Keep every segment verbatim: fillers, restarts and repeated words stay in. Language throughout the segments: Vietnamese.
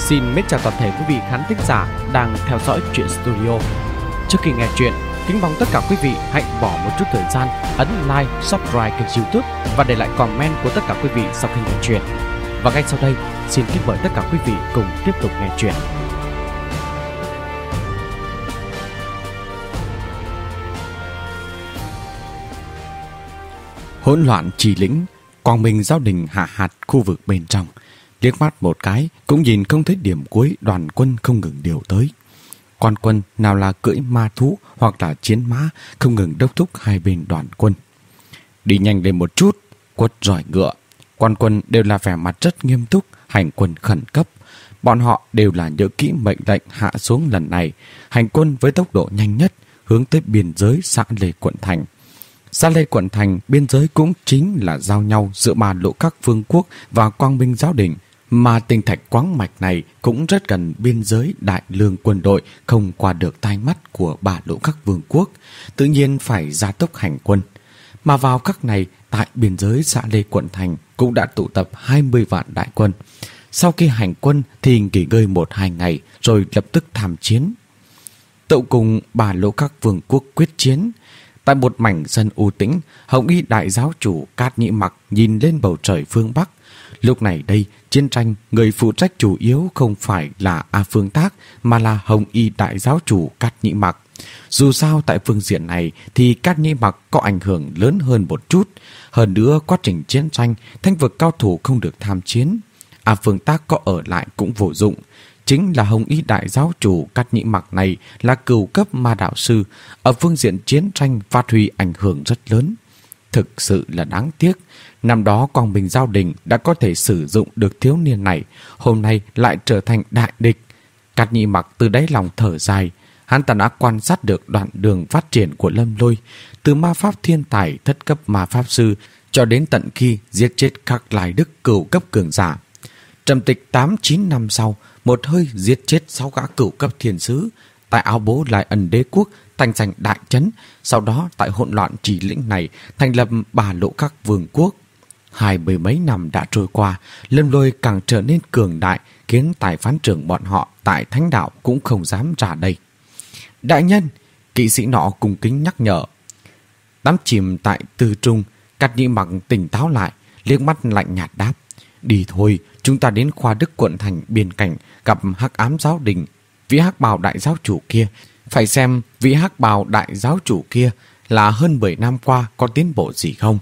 Xin mến chào toàn thể quý vị khán thính giả đang theo dõi Truyện Studio. Trước khi nghe chuyện, kính mong tất cả quý vị hãy bỏ một chút thời gian ấn like, subscribe kênh YouTube và để lại comment của tất cả quý vị sau khi nghe chuyện. Và ngay sau đây, xin kính mời tất cả quý vị cùng tiếp tục nghe chuyện. Hỗn loạn trì lĩnh, quang minh giáo đình hạ hạt khu vực bên trong. Liếc mắt một cái cũng nhìn không thấy điểm cuối, đoàn quân không ngừng điều tới. Quan quân nào là cưỡi ma thú hoặc là chiến mã không ngừng đốc thúc hai bên đoàn quân. Đi nhanh lên một chút, quất roi ngựa. Quan quân đều là vẻ mặt rất nghiêm túc, hành quân khẩn cấp. Bọn họ đều là nhớ kỹ mệnh lệnh hạ xuống lần này, hành quân với tốc độ nhanh nhất hướng tới biên giới xã Lê Quận Thành. Xã Lê Quận Thành biên giới cũng chính là giao nhau giữa ba lỗ các vương quốc và quang minh giáo đình, mà tinh thạch quáng mạch này cũng rất gần biên giới đại lương quân đội không qua được tai mắt của ba lỗ các vương quốc, tự nhiên phải gia tốc hành quân. Mà vào các này, tại biên giới xã Lê Quận Thành cũng đã tụ tập hai mươi vạn đại quân. Sau khi hành quân thì nghỉ ngơi một hai ngày rồi lập tức tham chiến. Tụ cùng ba lỗ các vương quốc quyết chiến. Tại một mảnh sân u tĩnh, Hồng Y đại giáo chủ Cát Nhĩ Mặc nhìn lên bầu trời phương Bắc. Lúc này đây, chiến tranh người phụ trách chủ yếu không phải là A Phương Tác mà là Hồng Y đại giáo chủ Cát Nhĩ Mặc. Dù sao tại phương diện này thì Cát Nhĩ Mặc có ảnh hưởng lớn hơn một chút. Hơn nữa quá trình chiến tranh, thanh vực cao thủ không được tham chiến. A Phương Tác có ở lại cũng vô dụng. Chính là Hồng Y đại giáo chủ Cát Nhĩ Mặc này là cửu cấp ma đạo sư, ở phương diện chiến tranh phát huy ảnh hưởng rất lớn. Thực sự là đáng tiếc, năm đó quang minh giáo đình đã có thể sử dụng được thiếu niên này, hôm nay lại trở thành đại địch. Cát Nhĩ Mặc từ đáy lòng thở dài, hắn ta đã quan sát được đoạn đường phát triển của Lâm Lôi, từ ma pháp thiên tài thất cấp ma pháp sư cho đến tận khi giết chết các lai đức cửu cấp cường giả. Trầm tịch tám chín năm sau, một hơi giết chết sáu gã cửu cấp thiên sứ. Tại áo bố Lai Ân đế quốc thành giành đại trấn, sau đó tại hỗn loạn trì lĩnh này thành lập ba lỗ các vương quốc. Hai mươi mấy năm đã trôi qua, Lâm Lôi càng trở nên cường đại, khiến tài phán trưởng bọn họ tại thánh đạo cũng không dám ra đây. Đại nhân, kỵ sĩ nọ cung kính nhắc nhở. Đắm chìm tại tư trung, Cát Nhĩ Mặc tỉnh táo lại, liếc mắt lạnh nhạt đáp: đi thôi, chúng ta đến Khoa Đức Quận Thành biên cảnh gặp Hắc Ám giáo đình, vị Hắc Bào đại giáo chủ kia. Phải xem vị Hắc Bào đại giáo chủ kia là hơn mười năm qua có tiến bộ gì không.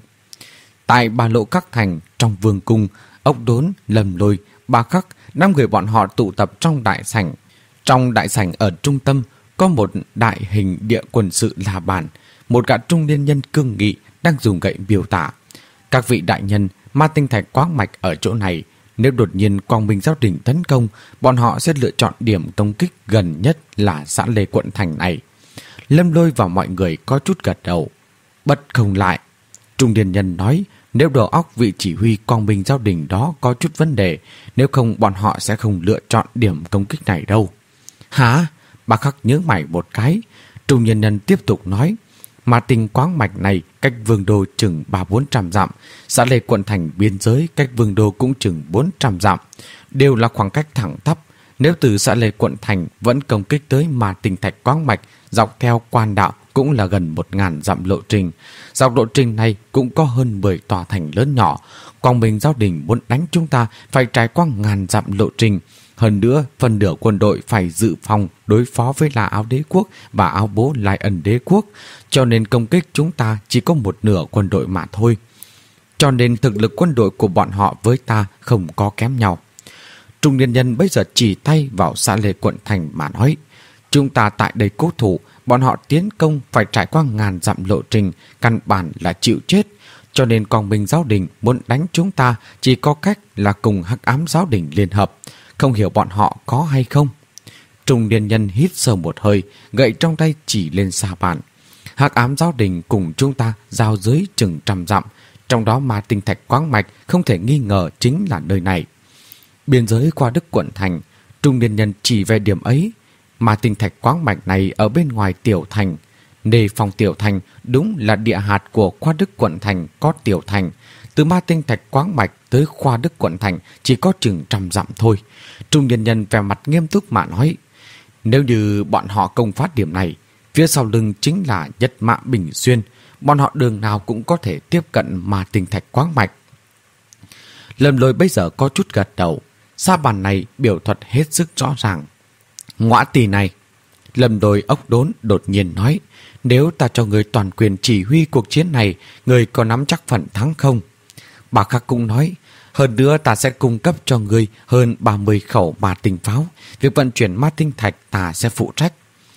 Tại ba lỗ các thành, trong vương cung, Ốc Đốn, Lâm Lôi, Ba Khắc, năm người bọn họ tụ tập trong đại sảnh. Trong đại sảnh ở trung tâm có một đại hình địa quân sự là bàn, một gã trung niên nhân cương nghị đang dùng gậy biểu tả: các vị đại nhân, ma tinh thạch quáng mạch ở chỗ này, nếu đột nhiên quang minh giáo đình tấn công, bọn họ sẽ lựa chọn điểm công kích gần nhất là xã Lê Quận Thành này. Lâm Lôi và mọi người có chút gật đầu. Bất không lại, trung niên nhân nói, nếu đầu óc vị chỉ huy quang minh giáo đình đó có chút vấn đề, nếu không bọn họ sẽ không lựa chọn điểm công kích này đâu. Hả? Bà Khắc nhớ mày một cái. Trung niên nhân tiếp tục nói, mà tinh quáng mạch này cách vương đô chừng ba bốn trăm dặm, xã Lê Quận Thành biên giới cách vương đô cũng chừng bốn trăm dặm, đều là khoảng cách thẳng tắp. Nếu từ xã Lê Quận Thành vẫn công kích tới mà tinh thạch quáng mạch dọc theo quan đạo cũng là gần một ngàn dặm lộ trình. Dọc lộ trình này cũng có hơn mười tòa thành lớn nhỏ. Quang minh giáo đình muốn đánh chúng ta phải trải qua ngàn dặm lộ trình. Hơn nữa, phần nửa quân đội phải dự phòng đối phó với La Áo đế quốc và áo bố Lai Ân đế quốc, cho nên công kích chúng ta chỉ có một nửa quân đội mà thôi. Cho nên thực lực quân đội của bọn họ với ta không có kém nhau. Trung niên nhân bây giờ chỉ tay vào xã Lê Quận Thành mà nói, chúng ta tại đây cố thủ, bọn họ tiến công phải trải qua ngàn dặm lộ trình, căn bản là chịu chết. Cho nên quang minh giáo đình muốn đánh chúng ta chỉ có cách là cùng Hắc Ám giáo đình liên hợp. Không hiểu bọn họ có hay không? Trung niên nhân hít sâu một hơi, gậy trong tay chỉ lên xa bàn. Hắc Ám giáo đình cùng chúng ta giao giới chừng trăm dặm, trong đó mà tinh thạch quáng mạch không thể nghi ngờ chính là nơi này. Biên giới Khoa Đức Quận Thành, trung niên nhân chỉ về điểm ấy, mà tinh thạch quáng mạch này ở bên ngoài tiểu thành. Nề phòng tiểu thành đúng là địa hạt của Khoa Đức Quận Thành có tiểu thành. Từ Ma Tinh Thạch Quáng Mạch tới Khoa Đức quận thành chỉ có chừng trăm dặm thôi. Trung nhân nhân vẻ mặt nghiêm túc mà nói, nếu như bọn họ công phá điểm này, phía sau lưng chính là Nhất Mã Bình Xuyên, bọn họ đường nào cũng có thể tiếp cận Ma Tinh Thạch Quáng Mạch. Lâm Lôi bây giờ có chút gật đầu. Sa bàn này biểu thuật hết sức rõ ràng. Ngõa Tỳ này, Lâm Lôi ốc đốn đột nhiên nói, nếu ta cho người toàn quyền chỉ huy cuộc chiến này, người có nắm chắc phần thắng không? Bà Khắc cũng nói, hơn nữa ta sẽ cung cấp cho người hơn ba mươi khẩu ma tinh pháo. Việc vận chuyển ma tinh thạch ta sẽ phụ trách.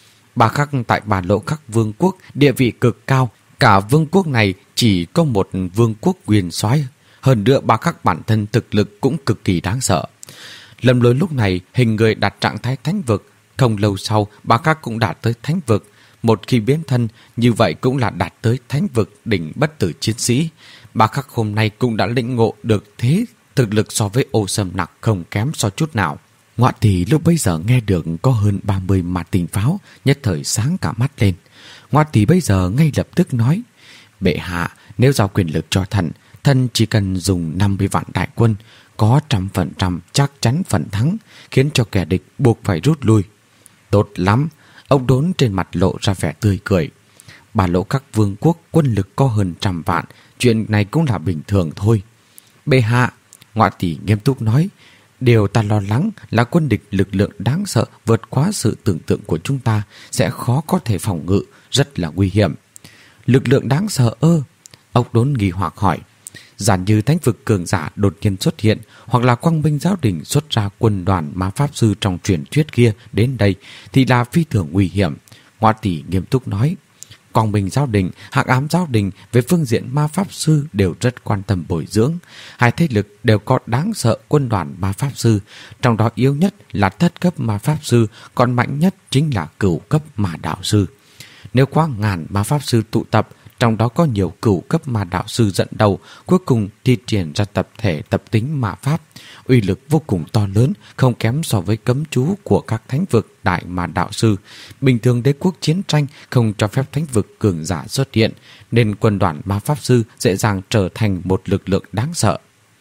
Bà Khắc tại Bà Lộ Khắc Vương quốc địa vị cực cao. Cả vương quốc này chỉ có một vương quốc quyền soái. Hơn nữa Bà Khắc bản thân thực lực cũng cực kỳ đáng sợ. Lâm Lôi lúc này hình người đạt trạng thái thánh vực. Không lâu sau Bà Khắc cũng đạt tới thánh vực. Một khi biến thân như vậy cũng là đạt tới thánh vực đỉnh bất tử chiến sĩ. Bà Khắc hôm nay cũng đã lĩnh ngộ được thế thực lực so với Ô Sâm Nặc không kém so chút nào. Ngoại thì lúc bấy giờ nghe được có hơn ba mươi ma tinh pháo, nhất thời sáng cả mắt lên. Ngoại thì bây giờ ngay lập tức nói, bệ hạ, nếu giao quyền lực cho thần, thần chỉ cần dùng năm mươi vạn đại quân, có trăm phần trăm chắc chắn phần thắng, khiến cho kẻ địch buộc phải rút lui. Tốt lắm. Ông Đốn trên mặt lộ ra vẻ tươi cười. Bà Lộ Khắc Vương quốc quân lực có hơn trăm vạn, chuyện này cũng là bình thường thôi. Bệ hạ, Ngoại tỷ nghiêm túc nói, điều ta lo lắng là quân địch lực lượng đáng sợ vượt quá sự tưởng tượng của chúng ta, sẽ khó có thể phòng ngự, rất là nguy hiểm. Lực lượng đáng sợ ơ? Ông Đốn nghi hoặc hỏi. Giản như thánh vực cường giả đột nhiên xuất hiện, hoặc là Quang Minh Giáo Đình xuất ra quân đoàn ma pháp sư trong truyền thuyết kia đến đây thì là phi thường nguy hiểm. Ngoại tỷ nghiêm túc nói, Quang Minh Giáo Đình, Hắc Ám Giáo Đình về phương diện ma pháp sư đều rất quan tâm bồi dưỡng. Hai thế lực đều có đáng sợ quân đoàn ma pháp sư, trong đó yếu nhất là thất cấp ma pháp sư, còn mạnh nhất chính là cửu cấp ma đạo sư. Nếu quá ngàn ma pháp sư tụ tập, trong đó có nhiều cửu cấp ma đạo sư dẫn đầu, cuối cùng thi triển ra tập thể tập tính ma pháp, uy lực vô cùng to lớn, không kém so với cấm chú của các thánh vực đại ma đạo sư. Bình thường đế quốc chiến tranh không cho phép thánh vực cường giả xuất hiện, nên quân đoàn ma pháp sư dễ dàng trở thành một lực lượng đáng sợ.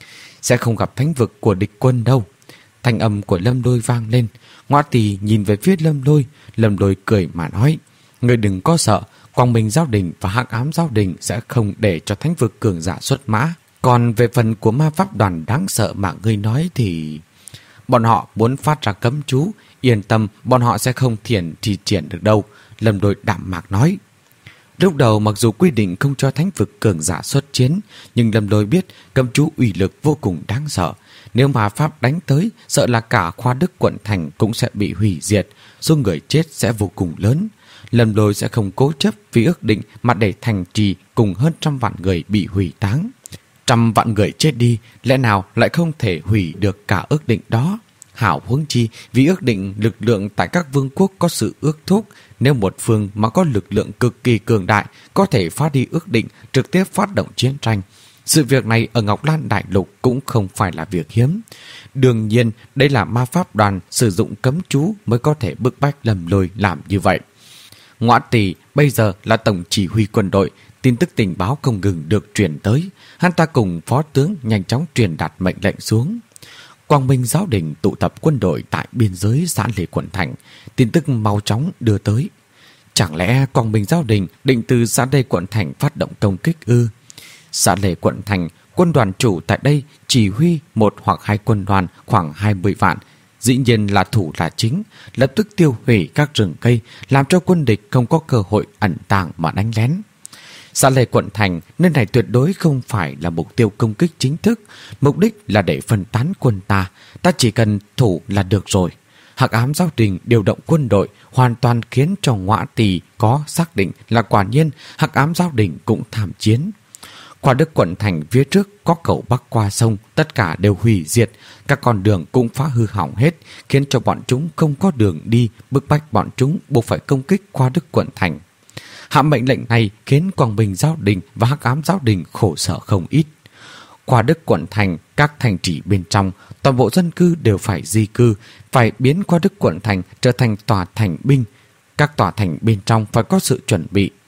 Sẽ không gặp thánh vực của địch quân đâu. Thanh âm của Lâm Lôi vang lên. Ngoại tỷ nhìn về phía Lâm Lôi, Lâm Lôi cười mà nói, người đừng có sợ, Quang Minh Giáo Đình và Hắc Ám Giáo Đình sẽ không để cho thánh vực cường giả xuất mã. Còn về phần của ma pháp đoàn đáng sợ mà ngươi nói thì... Bọn họ muốn phát ra cấm chú, yên tâm, bọn họ sẽ không thiền thi triển được đâu, Lâm Lôi đạm mạc nói. Lúc đầu mặc dù quy định không cho thánh vực cường giả xuất chiến, nhưng Lâm Lôi biết cấm chú uy lực vô cùng đáng sợ. Nếu mà pháp đánh tới, sợ là cả Khoa Đức quận thành cũng sẽ bị hủy diệt, số người chết sẽ vô cùng lớn. Lâm Lôi sẽ không cố chấp vì ước định mà để thành trì cùng hơn trăm vạn người bị hủy táng. Trăm vạn người chết đi, lẽ nào lại không thể hủy được cả ước định đó? Hảo huống chi, vì ước định lực lượng tại các vương quốc có sự ước thúc, nếu một phương mà có lực lượng cực kỳ cường đại có thể phá đi ước định, trực tiếp phát động chiến tranh. Sự việc này ở Ngọc Lan Đại Lục cũng không phải là việc hiếm. Đương nhiên, đây là ma pháp đoàn sử dụng cấm chú mới có thể bức bách Lâm Lôi làm như vậy. Ngoại tỷ bây giờ là tổng chỉ huy quân đội, tin tức tình báo không ngừng được truyền tới. Hắn ta cùng phó tướng nhanh chóng truyền đạt mệnh lệnh xuống. Quang Minh Giáo Đình tụ tập quân đội tại biên giới xã Lê Quận Thành, tin tức mau chóng đưa tới. Chẳng lẽ Quang Minh Giáo Đình định từ xã Lê Quận Thành phát động công kích ư? Xã Lê Quận Thành, quân đoàn chủ tại đây chỉ huy một hoặc hai quân đoàn khoảng hai mươi vạn, dĩ nhiên là thủ là chính, lập tức tiêu hủy các rừng cây, làm cho quân địch không có cơ hội ẩn tàng mà đánh lén. Xã Lê Quận Thành, nơi này tuyệt đối không phải là mục tiêu công kích chính thức, mục đích là để phân tán quân ta, ta chỉ cần thủ là được rồi. Hắc Ám Giáo Đình điều động quân đội hoàn toàn khiến cho Ngoại tỷ có xác định là quả nhiên Hắc Ám Giáo Đình cũng tham chiến. Khoa Đức quận thành phía trước có cầu bắc qua sông, tất cả đều hủy diệt, các con đường cũng phá hư hỏng hết, khiến cho bọn chúng không có đường đi, bức bách bọn chúng buộc phải công kích Khoa Đức quận thành. Hạ mệnh lệnh này khiến Quang Minh Giáo Đình và Hắc Ám Giáo Đình khổ sở không ít. Khoa Đức quận thành, các thành trì bên trong, toàn bộ dân cư đều phải di cư, phải biến Khoa Đức quận thành trở thành tòa thành binh. Các tòa thành bên trong phải có sự chuẩn bị.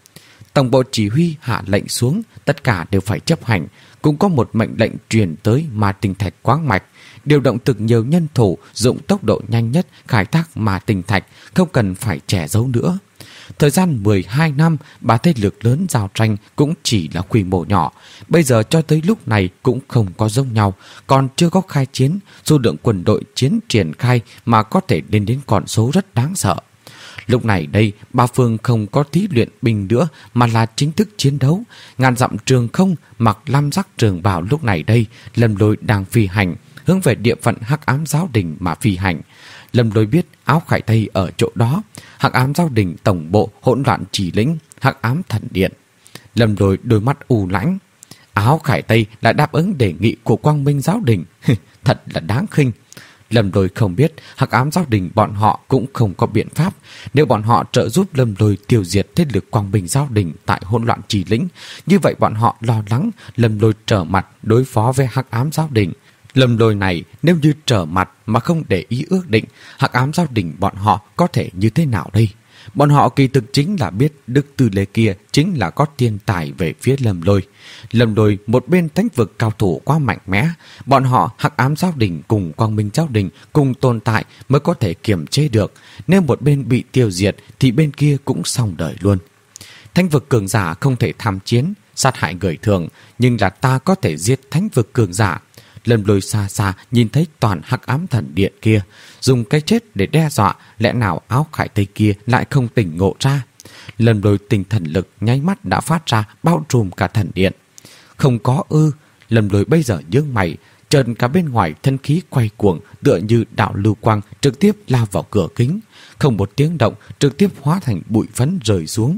Tổng bộ chỉ huy hạ lệnh xuống, tất cả đều phải chấp hành. Cũng có một mệnh lệnh truyền tới Ma Tinh Thạch quáng mạch, điều động thực nhiều nhân thủ, dụng tốc độ nhanh nhất khai thác Ma Tinh Thạch, không cần phải che giấu nữa. Thời gian mười hai năm, ba thế lực lớn giao tranh cũng chỉ là quy mô nhỏ. Bây giờ cho tới lúc này cũng không có giống nhau, còn chưa có khai chiến, số lượng quân đội chiến triển khai mà có thể lên đến con số rất đáng sợ. Lúc này đây, ba phương không có thí luyện binh nữa mà là chính thức chiến đấu. Ngàn dặm trường không mặc lam sắc trường bào lúc này đây, Lâm Lôi đang phi hành, hướng về địa phận Hắc Ám Giáo Đình mà phi hành. Lâm Lôi biết Áo Khải Tây ở chỗ đó, Hắc Ám Giáo Đình tổng bộ hỗn loạn chỉ lĩnh, Hắc Ám Thần Điện. Lâm Lôi đôi mắt u lãnh. Áo Khải Tây lại đáp ứng đề nghị của Quang Minh Giáo Đình, thật là đáng khinh. Lâm Lôi không biết Hắc Ám Giáo Đình bọn họ cũng không có biện pháp. Nếu bọn họ trợ giúp Lâm Lôi tiêu diệt thế lực Quang Minh Giáo Đình tại hỗn loạn trì lĩnh, như vậy bọn họ lo lắng Lâm Lôi trở mặt đối phó với Hắc Ám Giáo Đình. Lâm Lôi này nếu như trở mặt mà không để ý ước định, Hắc Ám Giáo Đình bọn họ có thể như thế nào đây? Bọn họ kỳ thực chính là biết Đức Tư Lê kia chính là có thiên tài về phía Lâm Lôi. Lâm Lôi một bên thánh vực cao thủ quá mạnh mẽ, bọn họ Hắc Ám Giáo Đình cùng Quang Minh Giáo Đình cùng tồn tại mới có thể kiềm chế được. Nếu một bên bị tiêu diệt thì bên kia cũng xong đời luôn. Thánh vực cường giả không thể tham chiến, sát hại người thường, nhưng là ta có thể giết thánh vực cường giả. Lâm Lôi xa xa nhìn thấy toàn Hắc Ám Thần Điện kia, dùng cái chết để đe dọa, lẽ nào Áo Khải Tây kia lại không tỉnh ngộ ra? Lâm Lôi tinh thần lực nháy mắt đã phát ra, bao trùm cả thần điện. Không có ư? Lâm Lôi bây giờ nhướng mày, chợt cả bên ngoài thân khí quay cuồng, tựa như đạo lưu quang trực tiếp lao vào cửa kính, không một tiếng động, trực tiếp hóa thành bụi phấn rơi xuống.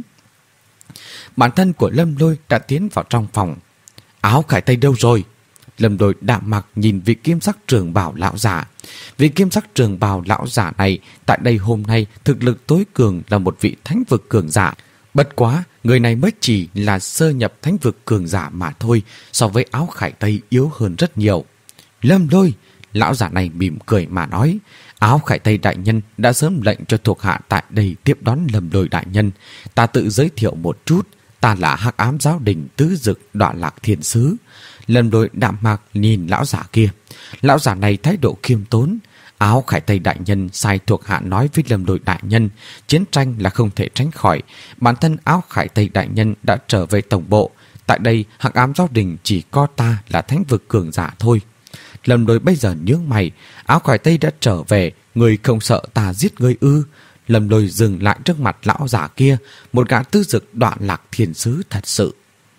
Bản thân của Lâm Lôi đã tiến vào trong phòng. Áo Khải Tây đâu rồi? Lâm Lôi đạm mặc nhìn vị kim sắc trường bào lão giả. Vị kim sắc trường bào lão giả này tại đây hôm nay thực lực tối cường là một vị thánh vực cường giả. Bất quá, người này mới chỉ là sơ nhập thánh vực cường giả mà thôi, so với Áo Khải Tây yếu hơn rất nhiều. Lâm Lôi, lão giả này mỉm cười mà nói, Áo Khải Tây đại nhân đã sớm lệnh cho thuộc hạ tại đây tiếp đón Lâm Lôi đại nhân. Ta tự giới thiệu một chút, ta là Hắc Ám Giáo Đình Tứ Dực Đoạn Lạc Thiên Sứ. Lâm Lôi đạm mạc nhìn lão giả kia. Lão giả này thái độ khiêm tốn. Áo Khải Tây đại nhân sai thuộc hạ nói với Lâm Lôi đại nhân, chiến tranh là không thể tránh khỏi. Bản thân Áo Khải Tây đại nhân đã trở về tổng bộ. Tại đây Hắc Ám Giáo Đình chỉ có ta là thánh vực cường giả thôi. Lâm Lôi bây giờ nhướng mày. Áo Khải Tây đã trở về, người không sợ ta giết ngươi ư? Lâm Lôi dừng lại trước mặt lão giả kia, một gã Tứ Dực Đoạn Lạc Thiên Sứ thật sự.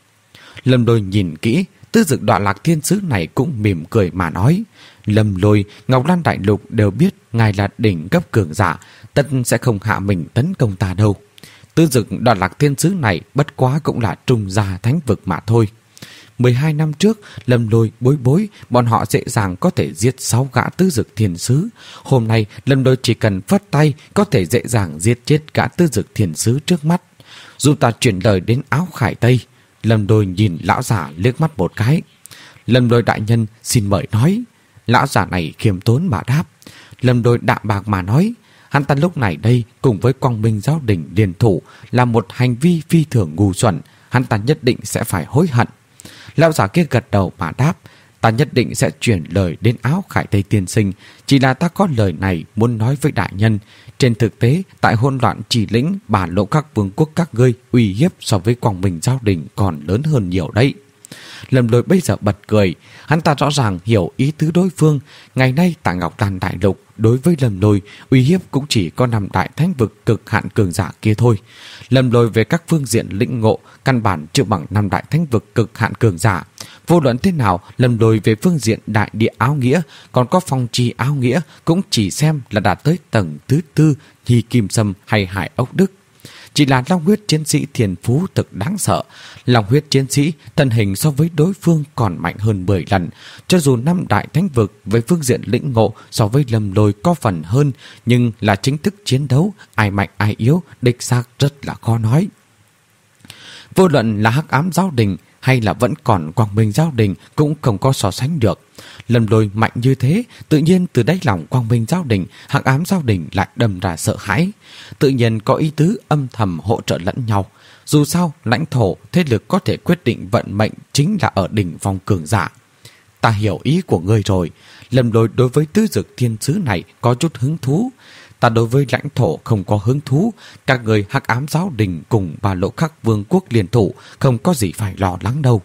Lâm Lôi nhìn kỹ, Tứ Dực Đoạn Lạc Thiên Sứ này cũng mỉm cười mà nói, Lâm Lôi, Ngọc Lan Đại Lục đều biết ngài là đỉnh cấp cường giả, tất sẽ không hạ mình tấn công ta đâu. Tứ Dực Đoạn Lạc Thiên Sứ này bất quá cũng là trung gia thánh vực mà thôi. mười hai năm trước, Lâm Lôi bối bối, bọn họ dễ dàng có thể giết sáu gã Tứ Dực Thiên Sứ. Hôm nay, Lâm Lôi chỉ cần phất tay có thể dễ dàng giết chết gã Tứ Dực Thiên Sứ trước mắt. Dù ta chuyển lời đến Áo Khải Tây. Lâm Lôi nhìn lão giả liếc mắt một cái. Lâm Lôi đại nhân xin mời nói. Lão giả này khiêm tốn mà đáp. Lâm Lôi đạm bạc mà nói, hắn ta lúc này đây cùng với Quang Minh Giáo Đình liên thủ là một hành vi phi thường ngu xuẩn, hắn ta nhất định sẽ phải hối hận. Lão giả kia gật đầu mà đáp, ta nhất định sẽ chuyển lời đến Áo Khải Tây tiên sinh, chỉ là ta có lời này muốn nói với đại nhân. Trên thực tế, tại hỗn loạn chỉ lĩnh, bản lộ các vương quốc các ngươi uy hiếp so với Quang Minh Giáo Đình còn lớn hơn nhiều đấy. Lâm Lôi bây giờ bật cười, hắn ta rõ ràng hiểu ý tứ đối phương. Ngày nay tại Ngọc Lan Đại Lục, đối với Lâm Lôi, uy hiếp cũng chỉ có năm đại thánh vực cực hạn cường giả kia thôi. Lâm Lôi về các phương diện lĩnh ngộ căn bản chưa bằng năm đại thánh vực cực hạn cường giả. Vô luận thế nào, Lâm Lôi về phương diện đại địa áo nghĩa, còn có phong trì áo nghĩa, cũng chỉ xem là đạt tới tầng thứ tư như Kim Sâm hay Hải Ốc Đức. Chỉ là long huyết chiến sĩ thiền phú thực đáng sợ. Long huyết chiến sĩ thân hình so với đối phương còn mạnh hơn mười lần. Cho dù năm đại thánh vực với phương diện lĩnh ngộ so với Lâm Lôi có phần hơn, nhưng là chính thức chiến đấu, ai mạnh ai yếu, đích xác rất là khó nói. Vô luận là Hắc Ám Giáo Đình hay là vẫn còn Quang Minh Giáo Đình cũng không có so sánh được. Lâm Lôi mạnh như thế, tự nhiên từ đáy lòng Quang Minh Giáo Đình, Hắc Ám Giáo Đình lại đâm ra sợ hãi. Tự nhiên có ý tứ âm thầm hỗ trợ lẫn nhau. Dù sao, lãnh thổ, thế lực có thể quyết định vận mệnh chính là ở đỉnh phong cường giả. Ta hiểu ý của ngươi rồi. Lâm Lôi đối với tứ dực thiên sứ này có chút hứng thú. Ta đối với lãnh thổ không có hứng thú. Các người Hắc Ám Giáo Đình cùng Ba Lỗ Khắc Vương quốc liên thủ, không có gì phải lo lắng đâu.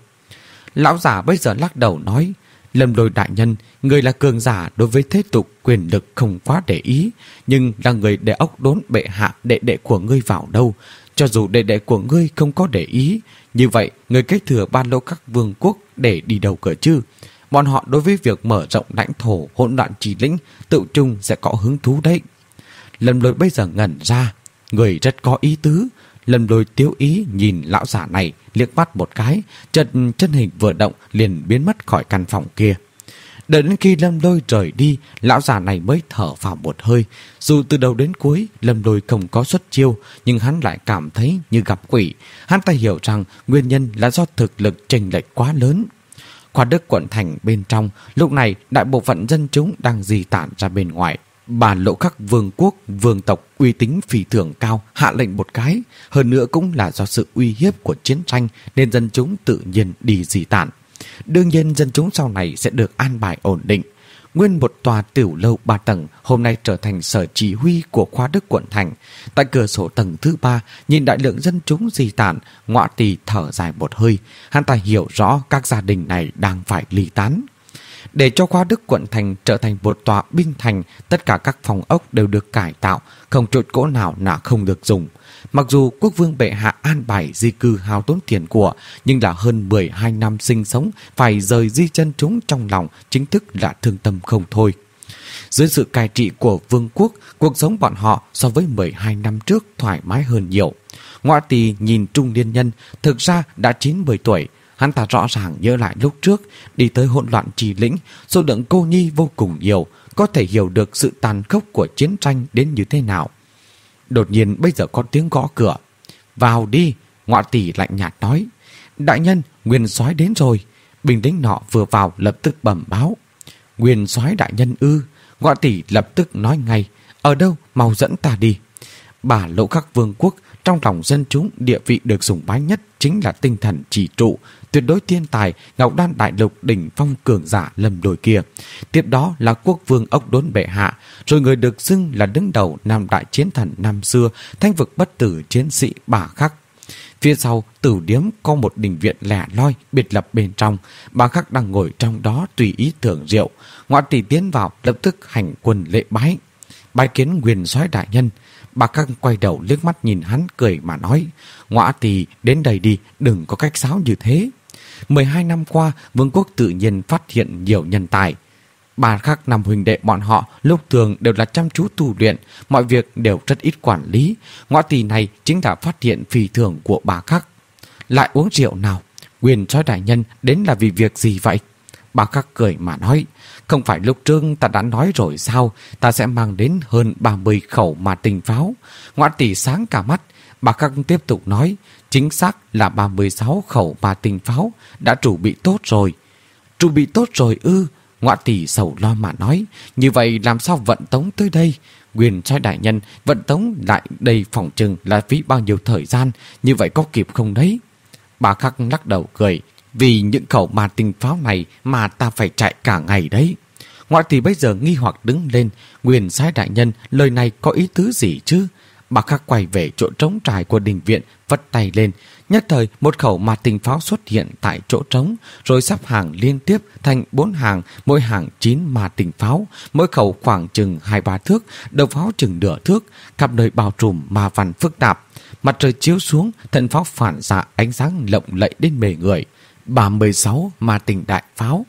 Lão giả bây giờ lắc đầu nói, Lâm Lôi đại nhân, người là cường giả đối với thế tục quyền lực không quá để ý, nhưng là người để ốc đốn bệ hạ đệ đệ của ngươi vào đâu. Cho dù đệ đệ của ngươi không có để ý, như vậy người kế thừa Ba Lỗ Khắc Vương quốc để đi đâu cơ chứ? Bọn họ đối với việc mở rộng lãnh thổ hỗn loạn chỉ lĩnh tự chung sẽ có hứng thú đấy. Lâm Lôi bây giờ ngẩn ra, người rất có ý tứ. Lâm Lôi tiếu ý nhìn lão giả này liếc mắt một cái, chợt chân hình vừa động liền biến mất khỏi căn phòng kia. Đợi đến khi Lâm Lôi rời đi, lão già này mới thở vào một hơi. Dù từ đầu đến cuối Lâm Lôi không có xuất chiêu, nhưng hắn lại cảm thấy như gặp quỷ. Hắn ta hiểu rằng nguyên nhân là do thực lực chênh lệch quá lớn. Khoa Đức quận thành bên trong, lúc này đại bộ phận dân chúng đang di tản ra bên ngoài. Ba Lỗ Khắc Vương quốc, vương tộc uy tín phi thường cao hạ lệnh một cái, hơn nữa cũng là do sự uy hiếp của chiến tranh nên dân chúng tự nhiên đi di tản. Đương nhiên dân chúng sau này sẽ được an bài ổn định. Nguyên một tòa tiểu lâu ba tầng hôm nay trở thành sở chỉ huy của Khoa Đức quận thành. Tại cửa sổ tầng thứ ba, nhìn đại lượng dân chúng di tản, Ngọa Tỳ thở dài một hơi. Hắn ta hiểu rõ các gia đình này đang phải ly tán. Để cho Khoa Đức quận thành trở thành một tòa binh thành, tất cả các phòng ốc đều được cải tạo, không chỗ cỗ nào là không được dùng. Mặc dù quốc vương bệ hạ an bài di cư hao tốn tiền của, nhưng là hơn mười hai năm sinh sống phải rời di chân chúng trong lòng chính thức là thương tâm không thôi. Dưới sự cai trị của vương quốc, cuộc sống bọn họ so với mười hai năm trước thoải mái hơn nhiều. Ngọa Tỳ nhìn trung niên nhân, thực ra đã chín mươi tuổi. Hắn ta rõ ràng nhớ lại lúc trước đi tới hỗn loạn trì lĩnh, số lượng cô nhi vô cùng nhiều, có thể hiểu được sự tàn khốc của chiến tranh đến như thế nào. Đột nhiên bây giờ có tiếng gõ cửa. Vào đi, Ngọa Tỳ lạnh nhạt nói. Đại nhân, Nguyên soái đến rồi. Binh lính nọ vừa vào lập tức bẩm báo. Nguyên soái đại nhân ư? Ngọa Tỳ lập tức nói ngay. Ở đâu, mau dẫn ta đi. Ba Lỗ Khắc Vương quốc, trong lòng dân chúng địa vị được sùng bái nhất chính là tinh thần chỉ trụ, tuyệt đối thiên tài Ngọc Đan Đại Lục đỉnh phong cường giả Lâm Lôi kia. Tiếp đó là quốc vương ốc đốn bệ hạ, rồi người được xưng là đứng đầu Nam Đại Chiến Thần năm xưa, thanh vực bất tử chiến sĩ Bà Khắc. Phía sau tử điếm có một đình viện lẻ loi biệt lập bên trong, Bà Khắc đang ngồi trong đó tùy ý thưởng rượu. Ngọa Tỳ tiến vào lập tức hành quân lễ bái. Bái kiến Nguyên soái đại nhân. Bà Khắc quay đầu liếc mắt nhìn hắn cười mà nói, Ngọa Tỳ đến đây đi, đừng có cách sáo như thế. mười hai năm qua, vương quốc tự nhiên phát hiện nhiều nhân tài. Bà Khắc năm huynh đệ bọn họ lúc thường đều là chăm chú tu luyện, mọi việc đều rất ít quản lý. Ngọa Tỳ này chính là phát hiện phi thường của bà Khắc. Lại uống rượu nào? Nguyên soái đại nhân đến là vì việc gì vậy? Bà Khắc cười mà nói, không phải lúc trước ta đã nói rồi sao, ta sẽ mang đến hơn ba mươi khẩu ma tinh pháo. Ngọa Tỳ sáng cả mắt. Bà Khắc tiếp tục nói, chính xác là ba mươi sáu khẩu ma tinh pháo đã chuẩn bị tốt rồi. Chuẩn bị tốt rồi ư? Ngọa Tỳ sầu lo mà nói, như vậy làm sao vận tống tới đây? Nguyên soái đại nhân, vận tống lại đây phòng chừng là phí bao nhiêu thời gian, như vậy có kịp không đấy? Bà Khắc lắc đầu cười, vì những khẩu ma tinh pháo này mà ta phải chạy cả ngày đấy. Ngọa Tỳ bây giờ nghi hoặc đứng lên, Nguyên soái đại nhân, lời này có ý tứ gì chứ? Bà Khắc quay về chỗ trống trải của đình viện, vất tay lên. Nhất thời một khẩu ma tinh pháo xuất hiện tại chỗ trống, rồi sắp hàng liên tiếp thành bốn hàng, mỗi hàng chín ma tinh pháo, mỗi khẩu khoảng chừng hai ba thước, đầu pháo chừng nửa thước, khắp nơi bao trùm ma văn phức tạp. Mặt trời chiếu xuống, thân pháo phản xạ ánh sáng lộng lẫy đến mề người. ba mươi sáu ma tinh đại pháo.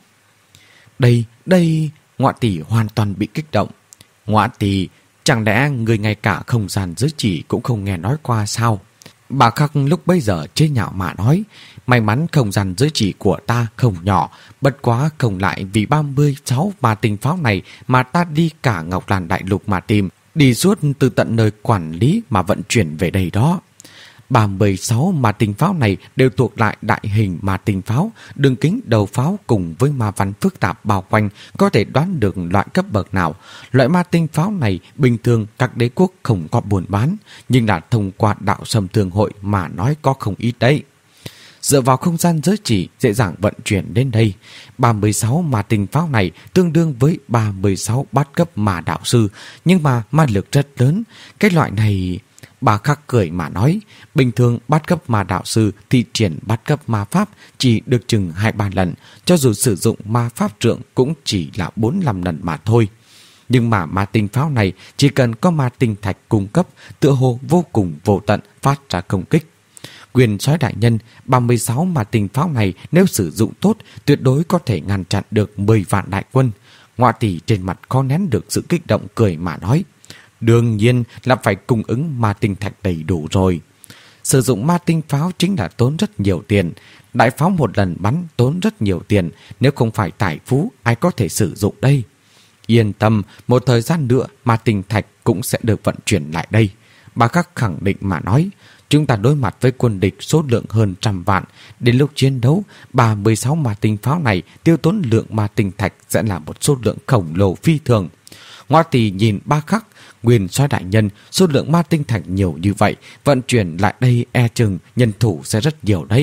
Đây, đây, Ngọa Tỳ hoàn toàn bị kích động. Ngọa Tỳ, chẳng lẽ người ngay cả không gian giới chỉ cũng không nghe nói qua sao? Bà Khắc lúc bấy giờ chế nhạo mà nói, may mắn không gian giới chỉ của ta không nhỏ, bất quá không lại vì ba mươi sáu ma tinh pháo này mà ta đi cả Ngọc Lan Đại Lục mà tìm, đi suốt từ tận nơi quản lý mà vận chuyển về đây đó. ba mươi sáu ma tinh pháo này đều thuộc lại đại hình ma tinh pháo, đường kính đầu pháo cùng với ma văn phức tạp bao quanh, có thể đoán được loại cấp bậc nào. Loại ma tinh pháo này bình thường các đế quốc không có buôn bán, nhưng là thông qua đạo sâm thương hội mà nói có không ít đấy. Dựa vào không gian giới chỉ dễ dàng vận chuyển đến đây. ba mươi sáu ma tinh pháo này tương đương với ba mươi sáu bát cấp ma đạo sư, nhưng mà ma lực rất lớn. Cái loại này... Bà Khắc cười mà nói, bình thường bát cấp ma đạo sư thi triển bát cấp ma pháp chỉ được chừng hai ba lần, cho dù sử dụng ma pháp trượng cũng chỉ là bốn năm lần mà thôi. Nhưng mà ma tinh pháo này chỉ cần có ma tinh thạch cung cấp, tựa hồ vô cùng vô tận phát ra công kích. Quyền soái đại nhân, ba mươi sáu ma tinh pháo này nếu sử dụng tốt, tuyệt đối có thể ngăn chặn được mười vạn đại quân. Ngoại tỷ trên mặt khó nén được sự kích động cười mà nói, đương nhiên là phải cung ứng ma tinh thạch đầy đủ rồi. Sử dụng ma tinh pháo chính là tốn rất nhiều tiền. Đại pháo một lần bắn tốn rất nhiều tiền, nếu không phải tài phú ai có thể sử dụng đây. Yên tâm, một thời gian nữa ma tinh thạch cũng sẽ được vận chuyển lại đây. Bà Khắc khẳng định mà nói, chúng ta đối mặt với quân địch số lượng hơn trăm vạn. Đến lúc chiến đấu, ba mươi sáu ma tinh pháo này tiêu tốn lượng ma tinh thạch sẽ là một số lượng khổng lồ phi thường. Ngoa Tỳ nhìn Ba Khắc, nguyên soái đại nhân, số lượng ma tinh thạch nhiều như vậy, vận chuyển lại đây e chừng nhân thủ sẽ rất nhiều đấy.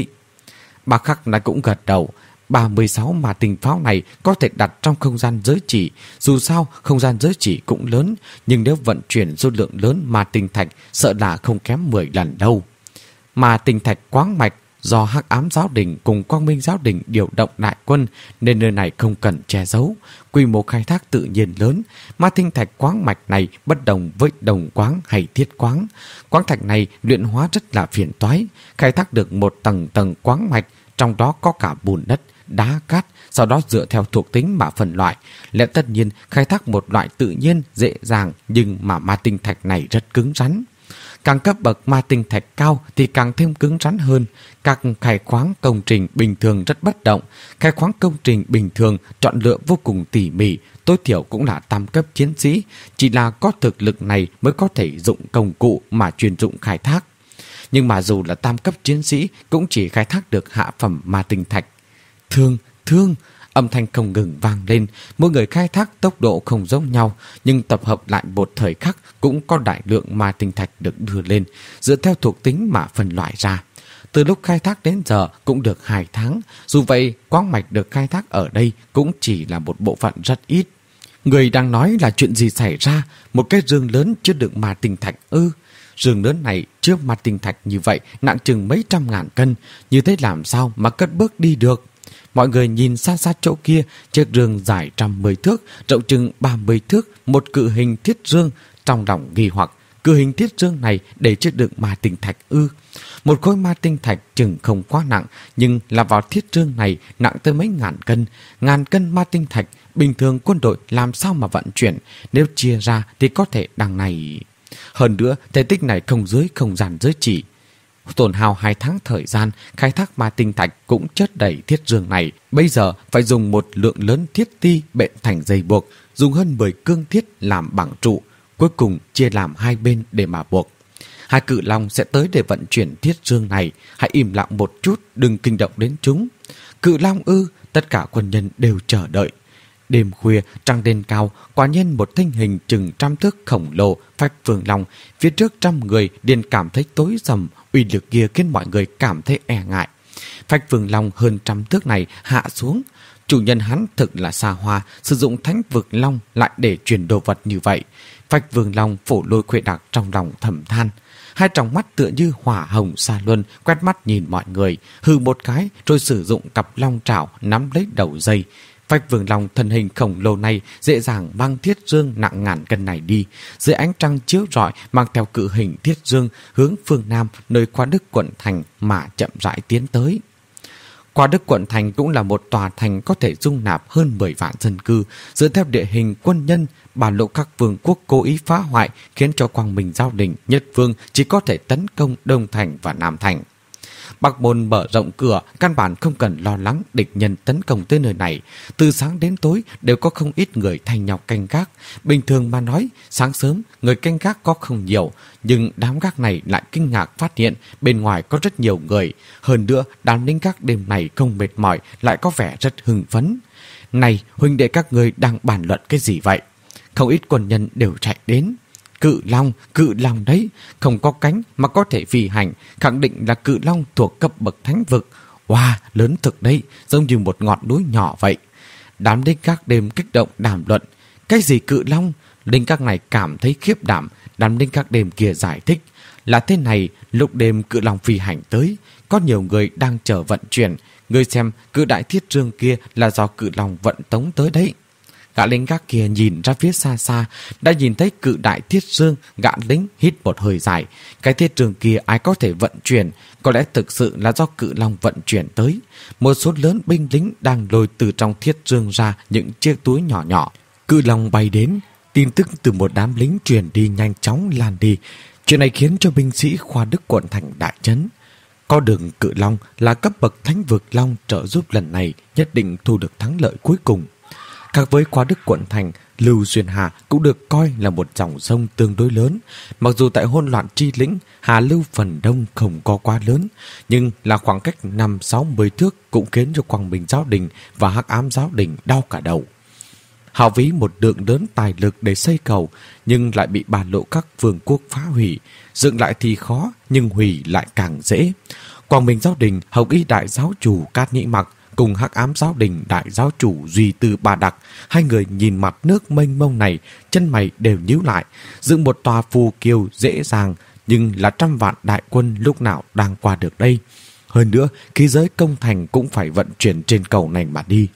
Ba Khắc lại cũng gật đầu. ba mươi sáu ma tinh pháo này có thể đặt trong không gian giới chỉ. Dù sao không gian giới chỉ cũng lớn, nhưng nếu vận chuyển số lượng lớn ma tinh thạch sợ là không kém mười lần đâu. Ma tinh thạch quáng mạch do Hắc Ám Giáo Đình cùng Quang Minh Giáo Đình điều động đại quân nên nơi này không cần che giấu. Quy mô khai thác tự nhiên lớn. Ma tinh thạch quáng mạch này bất đồng với đồng quáng hay thiết quáng. Quáng thạch này luyện hóa rất là phiền toái. Khai thác được một tầng tầng quáng mạch, trong đó có cả bùn đất, đá, cát, sau đó dựa theo thuộc tính mà phân loại. Lẽ tất nhiên khai thác một loại tự nhiên dễ dàng, nhưng mà ma tinh thạch này rất cứng rắn. Càng cấp bậc ma tinh thạch cao thì càng thêm cứng rắn hơn. Các khai khoáng công trình bình thường rất bất động. Khai khoáng công trình bình thường chọn lựa vô cùng tỉ mỉ, tối thiểu cũng là tam cấp chiến sĩ. Chỉ là có thực lực này mới có thể dụng công cụ mà chuyên dụng khai thác. Nhưng mà dù là tam cấp chiến sĩ cũng chỉ khai thác được hạ phẩm ma tinh thạch. Thương, thương, âm thanh không ngừng vang lên. Mỗi người khai thác tốc độ không giống nhau, nhưng tập hợp lại một thời khắc cũng có đại lượng ma tinh thạch được đưa lên, dựa theo thuộc tính mà phân loại ra. Từ lúc khai thác đến giờ cũng được hai tháng. Dù vậy, quáng mạch được khai thác ở đây cũng chỉ là một bộ phận rất ít. Người đang nói là chuyện gì xảy ra? Một cái rương lớn chứa đựng ma tinh thạch ư? Rương lớn này chứa ma tinh thạch như vậy nặng chừng mấy trăm ngàn cân, như thế làm sao mà cất bước đi được? Mọi người nhìn xa xa chỗ kia, chiếc rương dài trăm mười thước, rộng chừng ba mươi thước, một cự hình thiết rương. Trong lòng nghi hoặc, cự hình thiết rương này để chứa đựng ma tinh thạch ư? Một khối ma tinh thạch chừng không quá nặng, nhưng là vào thiết rương này nặng tới mấy ngàn cân. Ngàn cân ma tinh thạch, bình thường quân đội làm sao mà vận chuyển? Nếu chia ra thì có thể đằng này... Hơn nữa, thể tích này không dưới không gian giới chỉ. Tổn hao hai tháng thời gian, khai thác ma tinh thạch cũng chất đầy thiết rương này. Bây giờ phải dùng một lượng lớn thiết ti bện thành dây buộc, dùng hơn mười cương thiết làm bằng trụ, cuối cùng chia làm hai bên để mà buộc. Hai cự long sẽ tới để vận chuyển thiết rương này. Hãy im lặng một chút, đừng kinh động đến chúng. Cự long ư? Tất cả quân nhân đều chờ đợi. Đêm khuya, trăng đêm cao, quả nhiên một thân hình chừng trăm thước khổng lồ, Phách Vương Long, phía trước trăm người liền cảm thấy tối rầm, uy lực kia khiến mọi người cảm thấy e ngại. Phách Vương Long hơn trăm thước này hạ xuống, chủ nhân hắn thực là xa hoa, sử dụng thánh vực long lại để truyền đồ vật như vậy. Phách Vương Long phổ lôi khuê đặc trong lòng thầm than. Hai tròng mắt tựa như hỏa hồng xa luân, quét mắt nhìn mọi người, hừ một cái rồi sử dụng cặp long trảo nắm lấy đầu dây. Phách Vương Long thân hình khổng lồ này dễ dàng mang thiết dương nặng ngàn cân này đi, dưới ánh trăng chiếu rọi mang theo cự hình thiết dương hướng phương Nam nơi Qua Đức quận thành mà chậm rãi tiến tới. Qua Đức quận thành cũng là một tòa thành có thể dung nạp hơn mười vạn dân cư. Dựa theo địa hình quân nhân, Bà Lộ các vương quốc cố ý phá hoại khiến cho Quang Minh Giáo Đình Nhất Vương chỉ có thể tấn công Đông Thành và Nam Thành. Bắc Môn mở rộng cửa, căn bản không cần lo lắng địch nhân tấn công tới nơi này. Từ sáng đến tối đều có không ít người thay nhau canh gác. Bình thường mà nói, sáng sớm người canh gác có không nhiều, nhưng đám gác này lại kinh ngạc phát hiện bên ngoài có rất nhiều người. Hơn nữa, đám lính gác đêm này không mệt mỏi, lại có vẻ rất hưng phấn. Này, huynh đệ các người đang bàn luận cái gì vậy? Không ít quân nhân đều chạy đến. Cự long, cự long đấy, không có cánh mà có thể phi hành, khẳng định là cự long thuộc cấp bậc thánh vực. Wow, lớn thực đấy, giống như một ngọn núi nhỏ vậy. Đám lính gác đêm kích động đàm luận. Cái gì cự long? Lính gác này cảm thấy khiếp đảm. Đám lính gác đêm kia giải thích. Là thế này, lúc đêm cự long phi hành tới, có nhiều người đang chờ vận chuyển. Người xem cự đại thiết trương kia là do cự long vận tống tới đấy. Gã lính gác kia nhìn ra phía xa xa, đã nhìn thấy cự đại thiết trương. Gã lính hít một hơi dài. Cái thiết trương kia ai có thể vận chuyển? Có lẽ thực sự là do cự long vận chuyển tới. Một số lớn binh lính đang lôi từ trong thiết trương ra những chiếc túi nhỏ nhỏ. Cự long bay đến, tin tức từ một đám lính truyền đi nhanh chóng lan đi. Chuyện này khiến cho binh sĩ khoa Đức quận thành đại chấn. Có đường cự long là cấp bậc thánh vực long trợ giúp lần này nhất định thu được thắng lợi cuối cùng. Khác với khoa Đức quận thành, Lưu Xuyên Hà cũng được coi là một dòng sông tương đối lớn. Mặc dù tại hỗn loạn chi lĩnh, Hà Lưu phần đông không có quá lớn, nhưng là khoảng cách năm sáu mươi thước cũng khiến cho Quang Minh Giáo Đình và Hắc Ám Giáo Đình đau cả đầu. Họ ví một lượng lớn tài lực để xây cầu, nhưng lại bị Ba Lộ các vương quốc phá hủy. Dựng lại thì khó, nhưng hủy lại càng dễ. Quang Minh Giáo Đình, Hồng Y Đại Giáo Chủ Cát Nhĩ Mặc cùng Hắc Ám Giáo Đình Đại Giáo Chủ Duy Tư Ba Đặc, hai người nhìn mặt nước mênh mông này, chân mày đều nhíu lại. Dựng một tòa phù kiêu dễ dàng, nhưng là trăm vạn đại quân lúc nào đang qua được đây. Hơn nữa, khí giới công thành cũng phải vận chuyển trên cầu này mà đi.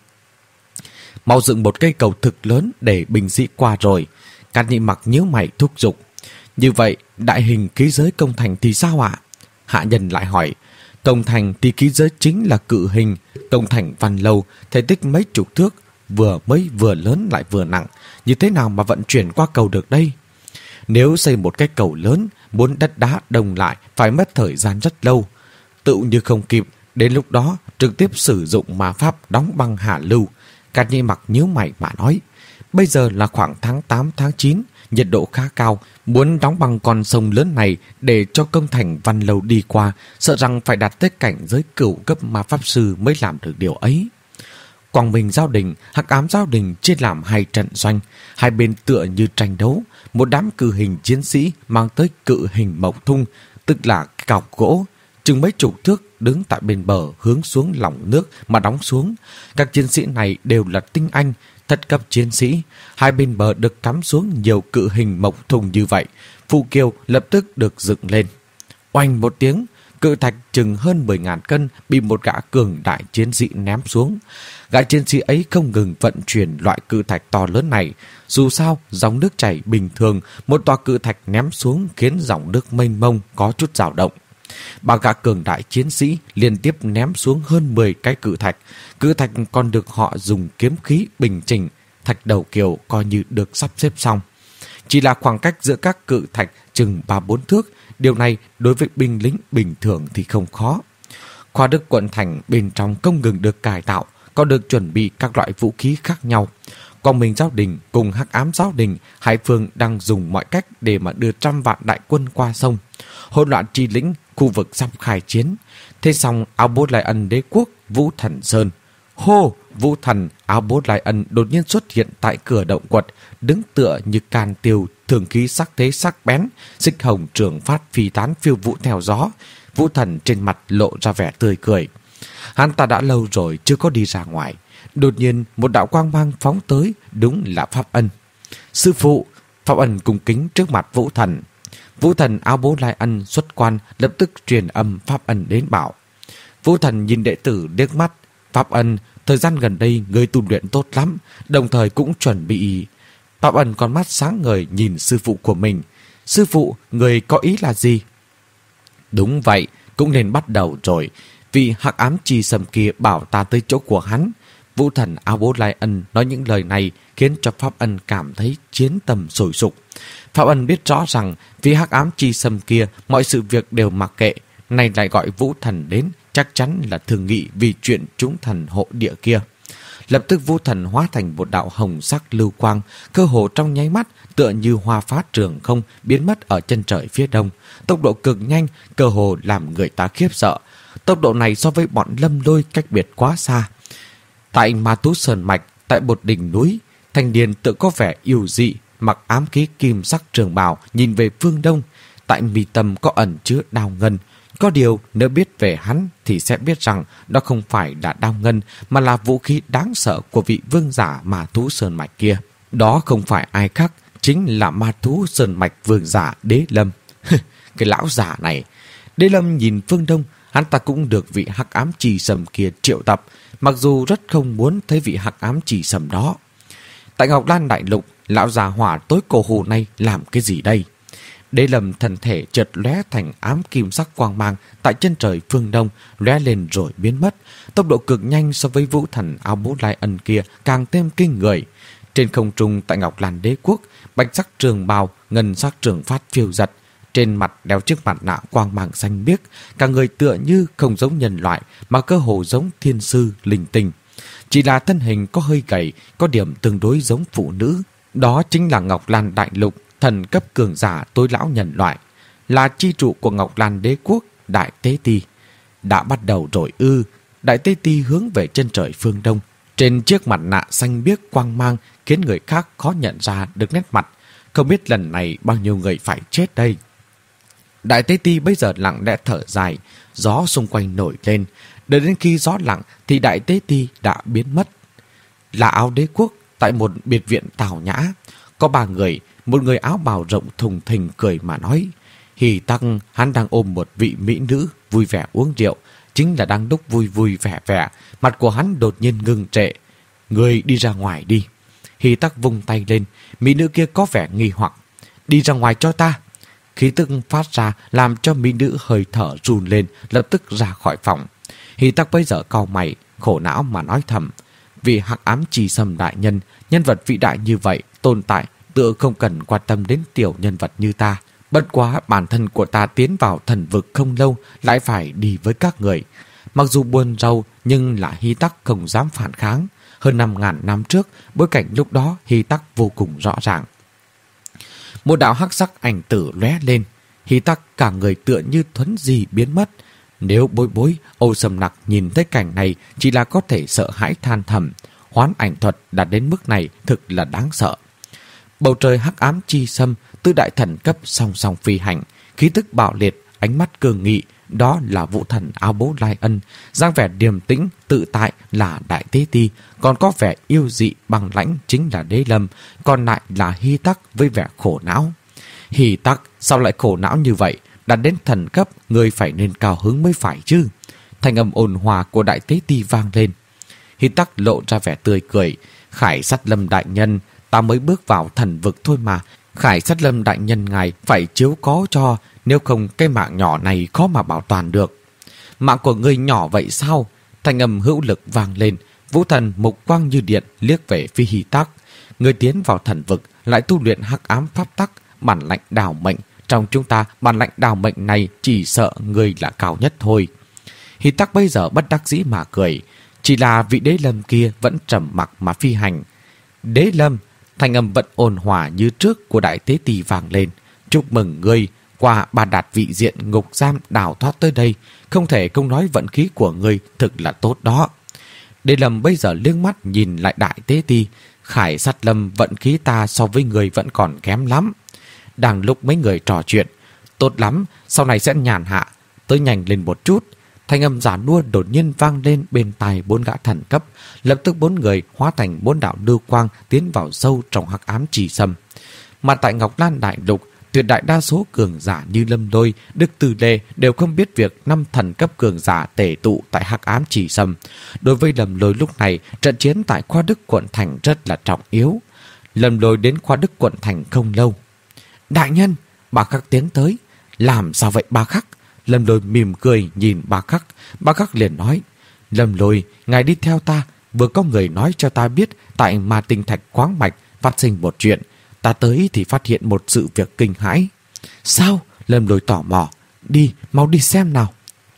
Mau dựng một cây cầu thực lớn để binh sĩ qua rồi. Cát Nhĩ Mặc nhíu mày thúc giục. Như vậy, đại hình khí giới công thành thì sao ạ? Hạ nhân lại hỏi. Công thành thì khí giới chính là cự hình. Công thành văn lâu, thể tích mấy chục thước, vừa mới vừa lớn lại vừa nặng. Như thế nào mà vận chuyển qua cầu được đây? Nếu xây một cái cầu lớn, muốn đất đá đồng lại phải mất thời gian rất lâu. Tự như không kịp, đến lúc đó trực tiếp sử dụng ma pháp đóng băng Hạ Lưu. Cát Nhĩ Mặc nhíu mày mà nói. Bây giờ là khoảng tháng tám tháng chín, nhiệt độ khá cao, muốn đóng băng con sông lớn này để cho công thành văn lâu đi qua, sợ rằng phải đạt tới cảnh giới cửu cấp ma pháp sư mới làm được điều ấy. Quang Minh Giáo Đình, Hắc Ám Giáo Đình chia làm hai trận doanh, hai bên tựa như tranh đấu. Một đám cự hình chiến sĩ mang tới cự hình mộc thung, tức là cọc gỗ, chừng mấy chục thước, đứng tại bên bờ hướng xuống lòng nước mà đóng xuống. Các chiến sĩ này đều là tinh anh, thất cấp chiến sĩ. Hai bên bờ được cắm xuống nhiều cự hình mộc thùng như vậy. Phù kiêu lập tức được dựng lên. Oanh một tiếng, cự thạch chừng hơn mười ngàn cân bị một gã cường đại chiến sĩ ném xuống. Gã chiến sĩ ấy không ngừng vận chuyển loại cự thạch to lớn này. Dù sao, dòng nước chảy bình thường, một tòa cự thạch ném xuống khiến dòng nước mênh mông có chút dao động. Ba gã cường đại chiến sĩ liên tiếp ném xuống hơn mười cái cự thạch. Cự thạch còn được họ dùng kiếm khí bình chỉnh. Thạch đầu kiều coi như được sắp xếp xong. Chỉ là khoảng cách giữa các cự thạch chừng ba bốn thước. Điều này đối với binh lính bình thường thì không khó. Khoa Đức quận thành bên trong không ngừng được cải tạo, còn được chuẩn bị các loại vũ khí khác nhau. Quang Minh Giáo Đình cùng Hắc Ám Giáo Đình, hai phương đang dùng mọi cách để mà đưa trăm vạn đại quân qua sông. Hỗn loạn chi lĩnh, khu vực sắp khai chiến. Thế xong, Áo Bố Lai Ân đế quốc Vũ Thần Sơn. Hô! Vũ Thần Áo Bố Lai Ân đột nhiên xuất hiện tại cửa động quật, đứng tựa như can tiêu, thường khí sắc thế sắc bén, xích hồng trường phát phi tán phiêu vũ theo gió. Vũ Thần trên mặt lộ ra vẻ tươi cười. Hắn ta đã lâu rồi chưa có đi ra ngoài. Đột nhiên một đạo quang mang phóng tới, đúng là Pháp Ân. Sư phụ! Pháp Ân cung kính trước mặt Vũ Thần. Vũ Thần Áo Bố Lai Ân xuất quan, lập tức truyền âm Pháp Ân đến bảo. Vũ Thần nhìn đệ tử liếc mắt. Pháp Ân, thời gian gần đây người tu luyện tốt lắm, đồng thời cũng chuẩn bị. Pháp Ân con mắt sáng ngời nhìn sư phụ của mình. Sư phụ, người có ý là gì? Đúng vậy, cũng nên bắt đầu rồi. Vì Hắc Ám Chi Sâm kia bảo ta tới chỗ của hắn. Vũ Thần Áo Bố Lai Ân nói những lời này khiến cho Pháp Ân cảm thấy chiến tâm sôi sục. Pháp Ân biết rõ rằng vì Hắc Ám Chi Sâm kia mọi sự việc đều mặc kệ. nay lại gọi Vũ Thần đến, chắc chắn là thương nghị vì chuyện chúng thần hộ địa kia. Lập tức Vũ Thần hóa thành một đạo hồng sắc lưu quang, cơ hồ trong nháy mắt tựa như hoa phát trường không biến mất ở chân trời phía đông. Tốc độ cực nhanh, cơ hồ làm người ta khiếp sợ. Tốc độ này so với bọn Lâm Lôi cách biệt quá xa. Tại Ma Tú Sơn Mạch, tại một đỉnh núi, thanh niên tự có vẻ yêu dị, mặc ám khí kim sắc trường bào nhìn về phương đông. Tại mi tâm có ẩn chứa đao ngân. Có điều nếu biết về hắn thì sẽ biết rằng đó không phải là đao ngân mà là vũ khí đáng sợ của vị vương giả Ma Tú Sơn Mạch kia. Đó không phải ai khác, chính là Ma Tú Sơn Mạch vương giả Đế Lâm. Cái lão giả này. Đế Lâm nhìn phương đông, hắn ta cũng được vị hắc ám trì sầm kia triệu tập, mặc dù rất không muốn thấy vị hắc ám trì sầm đó. Tại Ngọc Lan Đại Lục, lão già hỏa tối cổ hù này làm cái gì đây? Đế Lâm thân thể chợt lóe thành ám kim sắc quang mang tại chân trời phương đông, lóe lên rồi biến mất. Tốc độ cực nhanh so với Vũ Thần áo bố lai ân kia càng thêm kinh người. Trên không trung tại Ngọc Lan Đế Quốc, bạch sắc trường bào, ngân sắc trường phát phiêu giật. Trên mặt đeo chiếc mặt nạ quang mang xanh biếc, cả người tựa như không giống nhân loại mà cơ hồ giống thiên sư linh tinh. Chỉ là thân hình có hơi gầy, có điểm tương đối giống phụ nữ. Đó chính là Ngọc Lan Đại Lục, thần cấp cường giả tối lão nhân loại, là chi trụ của Ngọc Lan Đế Quốc, Đại Tế Ti. Đã bắt đầu rồi ư? Đại Tế Ti hướng về chân trời phương đông. Trên chiếc mặt nạ xanh biếc quang mang khiến người khác khó nhận ra được nét mặt. Không biết lần này bao nhiêu người phải chết đây. Đại Tế Ti bây giờ lặng lẽ thở dài, gió xung quanh nổi lên. Đợi đến khi gió lặng thì Đại Tế Ti đã biến mất. Là áo đế quốc tại một biệt viện tào nhã. Có ba người, một người áo bào rộng thùng thình cười mà nói. Hì Tăng hắn đang ôm một vị mỹ nữ vui vẻ uống rượu, chính là đang lúc vui vui vẻ vẻ. Mặt của hắn đột nhiên ngưng trệ. Người đi ra ngoài đi. Hì Tắc vung tay lên, mỹ nữ kia có vẻ nghi hoặc. Đi ra ngoài cho ta. Khí tức phát ra làm cho mỹ nữ hơi thở run lên, lập tức ra khỏi phòng. Hì Tắc bây giờ cau mày, khổ não mà nói thầm. Vì hắc ám trì sầm đại nhân, nhân vật vĩ đại như vậy tồn tại, tựa không cần quan tâm đến tiểu nhân vật như ta. Bất quá bản thân của ta tiến vào thần vực không lâu lại phải đi với các người. Mặc dù buồn rầu nhưng là Hy Tắc không dám phản kháng. Hơn năm ngàn năm trước, bối cảnh lúc đó Hy Tắc vô cùng rõ ràng. Một đạo hắc sắc ảnh tử lóe lên, Hy Tắc cả người tựa như thuấn di biến mất. Nếu Bối Bối, Âu Sầm Nặc nhìn thấy cảnh này chỉ là có thể sợ hãi than thầm. Hoán ảnh thuật đạt đến mức này thực là đáng sợ. Bầu trời hắc ám chi sâm, tứ đại thần cấp song song phi hành, khí tức bạo liệt, ánh mắt cường nghị, đó là Vũ Thần áo bố lai ân, dáng vẻ điềm tĩnh tự tại là Đại Tế Ti, còn có vẻ yêu dị bằng lãnh chính là Đế Lâm, còn lại là Hy Tắc với vẻ khổ não. Hy Tắc sao lại khổ não như vậy? Đạt đến thần cấp, người phải nên cao hứng mới phải chứ. Thanh âm ôn hòa của Đại Tế Ti vang lên. Hy Tắc lộ ra vẻ tươi cười. Khải Sát Lâm đại nhân, ta mới bước vào thần vực thôi mà. Khải Sát Lâm đại nhân ngài phải chiếu cố cho, nếu không cái mạng nhỏ này khó mà bảo toàn được. Mạng của người nhỏ vậy sao? Thanh âm hữu lực vang lên. Vũ Thần mục quang như điện liếc về phía Hy Tắc. Người tiến vào thần vực lại tu luyện hắc ám pháp tắc, bản lãnh đào mệnh. Trong chúng ta, bản lãnh đào mệnh này chỉ sợ người là cao nhất thôi. Hy Tắc bây giờ bất đắc dĩ mà cười. Chỉ là vị Đế Lâm kia vẫn trầm mặc mà phi hành. Đế Lâm, thanh âm vẫn ôn hòa như trước của Đại Tế Ti vang lên. Chúc mừng ngươi, qua ba đạt vị diện ngục giam đào thoát tới đây. Không thể không nói vận khí của ngươi thực là tốt đó. Đế Lâm bây giờ liếc mắt nhìn lại Đại Tế Ti. Khải Sát Lâm vận khí ta so với người vẫn còn kém lắm. Đang lúc mấy người trò chuyện, tốt lắm, sau này sẽ nhàn hạ, tới nhanh lên một chút. Thanh âm giả nua đột nhiên vang lên bên tai bốn gã thần cấp. Lập tức bốn người hóa thành bốn đạo lưu quang tiến vào sâu trong hắc ám trì sâm. Mà tại Ngọc Lan Đại Lục, tuyệt đại đa số cường giả như Lâm Lôi, Đức Từ Lê đều không biết việc năm thần cấp cường giả tề tụ tại hắc ám trì sâm. Đối với Lâm Lôi lúc này, trận chiến tại Khoa Đức quận thành rất là trọng yếu. Lâm Lôi đến Khoa Đức quận thành không lâu. Đại nhân, Bà Khắc tiến tới. Làm sao vậy Bà Khắc? Lâm Lôi mỉm cười nhìn Bà Khắc. Bà Khắc liền nói, Lâm Lôi, ngài đi theo ta. Vừa có người nói cho ta biết tại Ma Tinh Thạch khoáng mạch phát sinh một chuyện. Ta tới thì phát hiện một sự việc kinh hãi. Sao? Lâm Lôi tò mò. Đi, mau đi xem nào.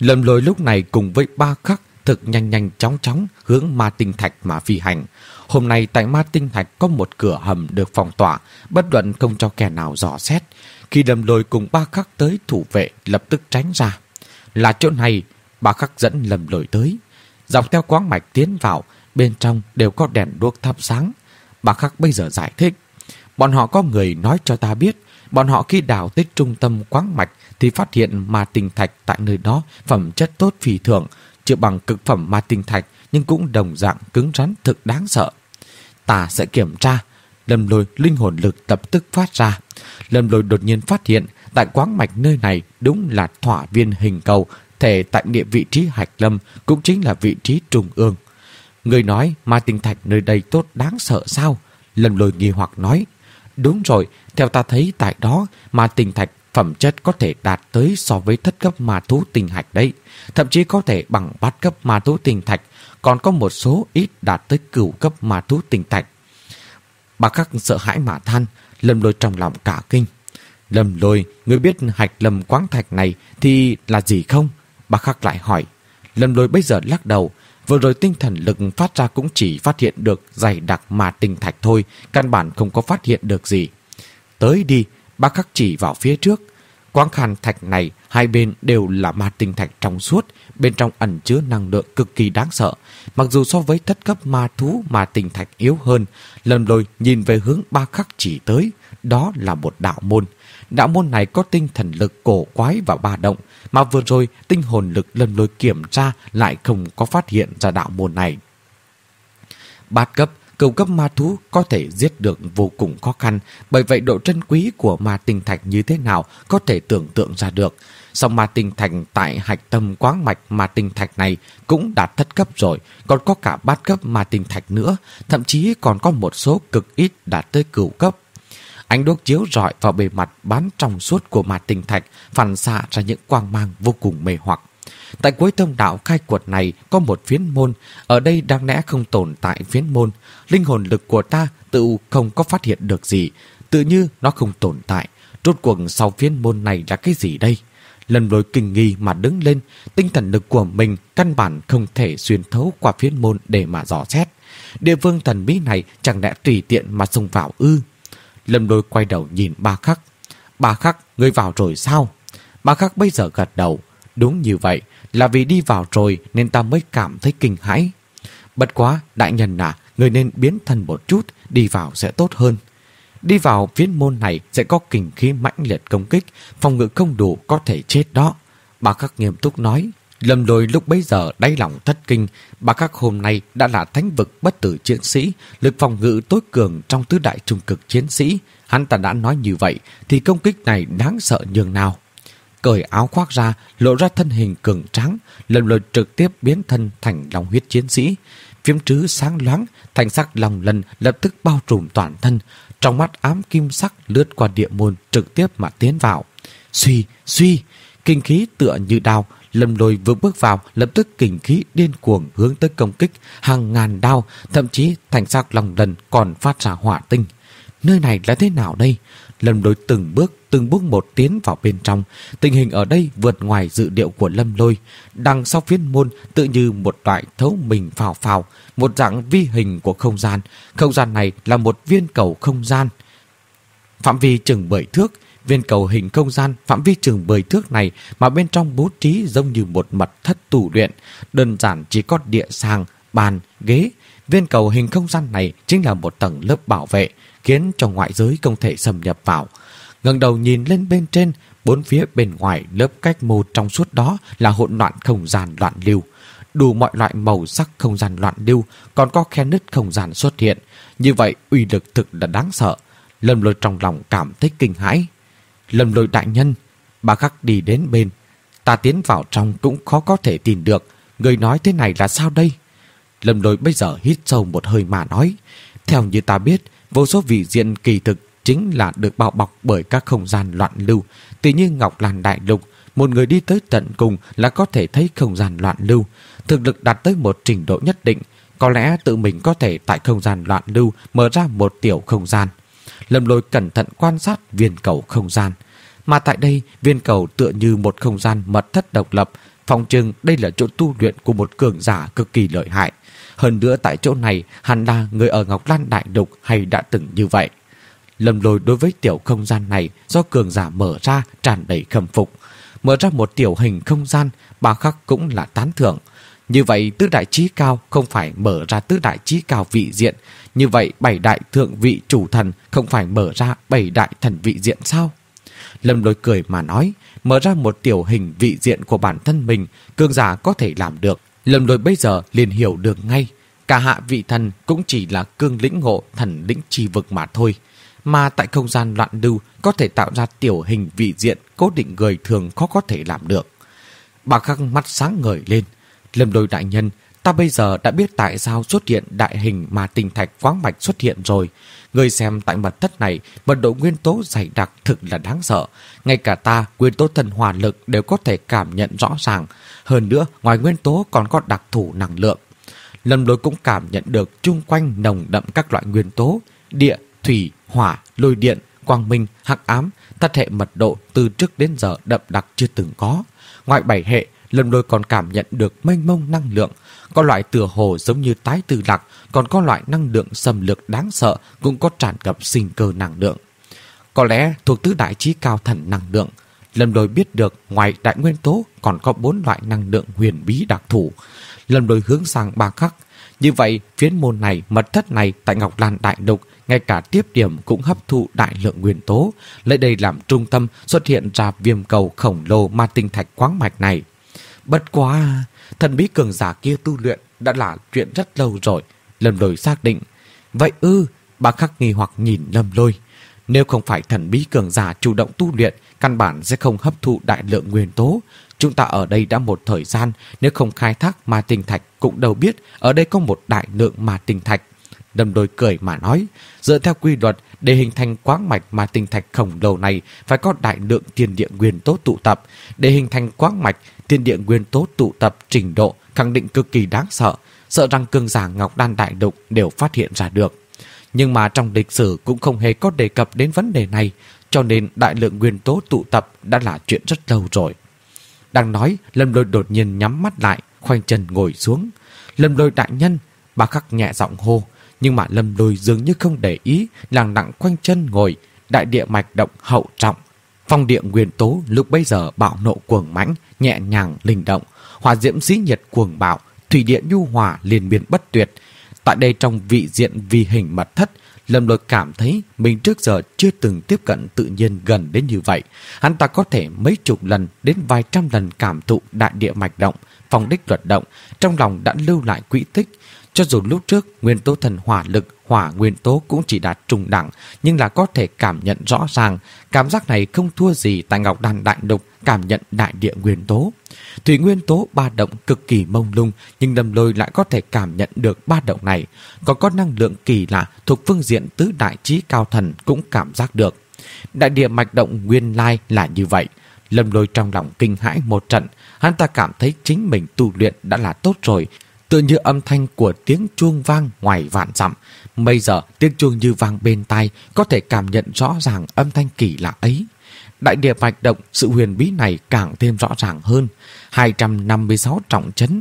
Lâm Lôi lúc này cùng với Ba Khắc thực nhanh nhanh chóng chóng hướng Ma Tinh Thạch mà phi hành. Hôm nay tại Ma Tinh Thạch có một cửa hầm được phong tỏa, bất luận không cho kẻ nào dò xét. Khi Lâm Lôi cùng Ba Khắc tới, thủ vệ lập tức tránh ra. Là chỗ này, Ba Khắc dẫn Lâm Lôi tới. Dọc theo quáng mạch tiến vào, bên trong đều có đèn đuốc thắp sáng. Ba Khắc bây giờ giải thích. Bọn họ có người nói cho ta biết, bọn họ khi đào tới trung tâm quáng mạch thì phát hiện Ma Tinh Thạch tại nơi đó phẩm chất tốt phi thường, chưa bằng cực phẩm Ma Tinh Thạch nhưng cũng đồng dạng cứng rắn thực đáng sợ. Ta sẽ kiểm tra. Lâm Lôi linh hồn lực lập tức phát ra. Lâm Lôi đột nhiên phát hiện tại quáng mạch nơi này đúng là thỏa viên hình cầu, thể tại địa vị trí hạch lâm, cũng chính là vị trí trung ương. Người nói Ma Tinh Thạch nơi đây tốt đáng sợ sao? Lâm Lôi nghi hoặc nói. Đúng rồi, theo ta thấy tại đó Ma Tinh Thạch phẩm chất có thể đạt tới so với thất cấp ma thú tinh hạch đấy. Thậm chí có thể bằng bát cấp ma thú tinh thạch, còn có một số ít đạt tới cửu cấp ma thú tinh thạch. Ba Khắc sợ hãi mà than. Lâm Lôi trong lòng cả kinh. Lâm Lôi, ngươi biết hạch lâm quáng thạch này thì là gì không? Ba Khắc lại hỏi. Lâm Lôi bây giờ lắc đầu. Vừa rồi tinh thần lực phát ra cũng chỉ phát hiện được dày đặc ma tinh thạch thôi, căn bản không có phát hiện được gì. Tới đi. Ba Khắc chỉ vào phía trước. Quáng khan thạch này hai bên đều là ma tinh thạch trong suốt, bên trong ẩn chứa năng lượng cực kỳ đáng sợ. Mặc dù so với thất cấp ma thú ma tinh thạch yếu hơn. Lâm Lôi nhìn về hướng Ba Khắc chỉ tới. Đó là một đạo môn. Đạo môn này có tinh thần lực cổ quái và ba động, mà vừa rồi tinh hồn lực Lâm Lôi kiểm tra lại không có phát hiện ra đạo môn này. Bát cấp, cửu cấp ma thú có thể giết được vô cùng khó khăn, bởi vậy độ trân quý của ma tinh thạch như thế nào có thể tưởng tượng ra được. Song ma tinh thạch tại hạch tâm quáng mạch ma tinh thạch này cũng đạt thất cấp rồi, còn có cả bát cấp ma tinh thạch nữa, thậm chí còn có một số cực ít đạt tới cửu cấp. Ánh đuốc chiếu rọi vào bề mặt bán trong suốt của ma tinh thạch, phản xạ ra những quang mang vô cùng mê hoặc. Tại cuối thông đạo khai quật này có một phiến môn, ở đây đáng lẽ không tồn tại phiến môn. Linh hồn lực của ta tự không có phát hiện được gì, tự như nó không tồn tại. Rốt cuộc sau phiến môn này là cái gì đây? Lâm Lôi kinh nghi mà đứng lên, tinh thần lực của mình căn bản không thể xuyên thấu qua phiến môn để mà dò xét. Địa phương thần bí này chẳng lẽ tùy tiện mà xông vào ư? Lâm Lôi quay đầu nhìn Ba Khắc. Ba Khắc, ngươi vào rồi sao? Ba Khắc bây giờ gật đầu. Đúng như vậy, là vì đi vào rồi nên ta mới cảm thấy kinh hãi. Bất quá, đại nhân à, người nên biến thân một chút, đi vào sẽ tốt hơn. Đi vào phiến môn này sẽ có kình khí mãnh liệt công kích, phòng ngự không đủ có thể chết đó. Ba Khắc nghiêm túc nói. Lâm Lôi lúc bấy giờ đáy lòng thất kinh. Ba Khắc hôm nay đã là thánh vực bất tử chiến sĩ, lực phòng ngự tối cường trong tứ đại trung cực chiến sĩ. Hắn ta đã nói như vậy thì công kích này đáng sợ nhường nào. Cởi áo khoác ra, lộ ra thân hình cường tráng, Lâm Lôi trực tiếp biến thân thành long huyết chiến sĩ. Phiếm trứ sáng loáng, thành sắc long lân lập tức bao trùm toàn thân, trong mắt ám kim sắc lướt qua địa môn trực tiếp mà tiến vào. Suy, suy, kinh khí tựa như đao. Lâm Lôi vừa bước vào, lập tức kình khí điên cuồng hướng tới công kích hàng ngàn đao, thậm chí thành sắc long lân còn phát ra hỏa tinh. Nơi này là thế nào đây? Lâm Lôi từng bước từng bước một tiến vào bên trong. Tình hình ở đây vượt ngoài dự liệu của Lâm Lôi. Đằng sau phiến môn tự như một loại thấu mình phào phào, một dạng vi hình của không gian. Không gian này là một viên cầu không gian, phạm vi chừng mười thước. Viên cầu hình không gian phạm vi chừng mười thước này mà bên trong bố trí giống như một mật thất tù luyện, đơn giản chỉ có địa sàng, bàn, ghế. Viên cầu hình không gian này chính là một tầng lớp bảo vệ, khiến cho ngoại giới không thể xâm nhập vào. Ngẩng đầu nhìn lên bên trên, bốn phía bên ngoài lớp cách mô trong suốt đó là hỗn loạn không gian loạn lưu. Đủ mọi loại màu sắc không gian loạn lưu, còn có khe nứt không gian xuất hiện. Như vậy uy lực thực là đáng sợ. Lâm Lôi trong lòng cảm thấy kinh hãi. Lâm Lôi đại nhân, Ba Khắc đi đến bên. Ta tiến vào trong cũng khó có thể tìm được. Người nói thế này là sao đây? Lâm Lôi bây giờ hít sâu một hơi mà nói. Theo như ta biết, vô số vị diện kỳ thực chính là được bao bọc bởi các không gian loạn lưu. Tỉ như Ngọc Lan Đại Lục, một người đi tới tận cùng là có thể thấy không gian loạn lưu. Thực lực đạt tới một trình độ nhất định, có lẽ tự mình có thể tại không gian loạn lưu mở ra một tiểu không gian. Lâm Lôi cẩn thận quan sát viên cầu không gian. Mà tại đây, viên cầu tựa như một không gian mật thất độc lập, Phòng chừng đây là chỗ tu luyện của một cường giả cực kỳ lợi hại. Hơn nữa tại chỗ này hẳn là người ở Ngọc Lan Đại Lục hay đã từng như vậy. Lâm Lôi đối với tiểu không gian này do cường giả mở ra tràn đầy khâm phục. Mở ra một tiểu hình không gian, Bà Khắc cũng là tán thưởng. Như vậy tứ đại chí cao không phải mở ra tứ đại chí cao vị diện. Như vậy bảy đại thượng vị chủ thần không phải mở ra bảy đại thần vị diện sao? Lâm Lôi cười mà nói, mở ra một tiểu hình vị diện của bản thân mình, cường giả có thể làm được. Lâm Lôi bây giờ liền hiểu được ngay, cả hạ vị thần cũng chỉ là cương lĩnh ngộ thần lĩnh chi vực mà thôi. Mà tại không gian loạn lưu có thể tạo ra tiểu hình vị diện cố định người thường khó có thể làm được. Bà Khắc mắt sáng ngời lên. Lâm Lôi đại nhân, ta bây giờ đã biết tại sao xuất hiện đại hình mà tinh thạch khoáng mạch xuất hiện rồi. Người xem tại mật thất này, mật độ nguyên tố dày đặc thực là đáng sợ. Ngay cả ta, nguyên tố thần hỏa lực đều có thể cảm nhận rõ ràng. Hơn nữa, ngoài nguyên tố còn có đặc thù năng lượng. Lâm Lôi cũng cảm nhận được chung quanh nồng đậm các loại nguyên tố, địa, thủy, hỏa, lôi điện, quang minh, hắc ám, thất hệ mật độ từ trước đến giờ đậm đặc chưa từng có. Ngoài bảy hệ, Lâm Lôi còn cảm nhận được mênh mông năng lượng. Có loại tựa hồ giống như tái tư lạc, còn có loại năng lượng xâm lược đáng sợ cũng có tràn ngập sinh cơ năng lượng. Có lẽ thuộc tứ đại chí cao thần năng lượng. Lâm Lôi biết được ngoài đại nguyên tố còn có bốn loại năng lượng huyền bí đặc thù. Lâm Lôi hướng sang Bà Khắc. Như vậy, phiến môn này, mật thất này tại Ngọc Lan Đại Lục, ngay cả tiếp điểm cũng hấp thụ đại lượng nguyên tố, lấy đây làm trung tâm xuất hiện ra viêm cầu khổng lồ ma tinh thạch khoáng mạch này. Bất quá, thần bí cường giả kia tu luyện đã là chuyện rất lâu rồi. Lâm Lôi xác định. Vậy ư? Bà Khắc nghi hoặc nhìn Lâm Lôi. Nếu không phải thần bí cường giả chủ động tu luyện, căn bản sẽ không hấp thụ đại lượng nguyên tố. Chúng ta ở đây đã một thời gian, nếu không khai thác ma tinh thạch cũng đâu biết ở đây có một đại lượng ma tinh thạch. Lâm Lôi cười mà nói, dựa theo quy luật, để hình thành quáng mạch ma tinh thạch khổng lồ này phải có đại lượng thiên địa nguyên tố tụ tập. Để hình thành quáng mạch, thiên địa nguyên tố tụ tập trình độ khẳng định cực kỳ đáng sợ, sợ rằng cường giả Ngọc Đan Đại Lục đều phát hiện ra được. Nhưng mà trong lịch sử cũng không hề có đề cập đến vấn đề này, cho nên đại lượng nguyên tố tụ tập đã là chuyện rất lâu rồi. Đang nói, Lâm Lôi đột nhiên nhắm mắt lại, khoanh chân ngồi xuống. Lâm Lôi đại nhân, Bà Khắc nhẹ giọng hô, nhưng mà Lâm Lôi dường như không để ý, lặng lặng khoanh chân ngồi. Đại địa mạch động hậu trọng, phong địa nguyên tố lúc bấy giờ bạo nộ cuồng mãnh, nhẹ nhàng linh động, hỏa diễm dĩ nhiệt cuồng bạo, thủy địa nhu hòa liên miên bất tuyệt. Tại đây trong vị diện vi hình mật thất, Lâm Lôi cảm thấy mình trước giờ chưa từng tiếp cận tự nhiên gần đến như vậy. Hắn ta có thể mấy chục lần đến vài trăm lần cảm thụ đại địa mạch động, phong đích luật động, trong lòng đã lưu lại quỹ tích. Cho dù lúc trước nguyên tố thần hỏa lực, hỏa nguyên tố cũng chỉ đạt trung đẳng, nhưng là có thể cảm nhận rõ ràng. Cảm giác này không thua gì tại Ngọc Đan Đại Lục cảm nhận đại địa nguyên tố. Thủy nguyên tố ba động cực kỳ mông lung, nhưng Lâm Lôi lại có thể cảm nhận được ba động này. Còn có năng lượng kỳ lạ thuộc phương diện tứ đại chí cao thần cũng cảm giác được. Đại địa mạch động nguyên lai là như vậy. Lâm Lôi trong lòng kinh hãi một trận, hắn ta cảm thấy chính mình tu luyện đã là tốt rồi. Tựa như âm thanh của tiếng chuông vang ngoài vạn dặm. Bây giờ tiếng chuông như vang bên tai, có thể cảm nhận rõ ràng âm thanh kỳ lạ ấy. Đại địa mạch động, sự huyền bí này càng thêm rõ ràng hơn. hai trăm năm mươi sáu trọng chấn.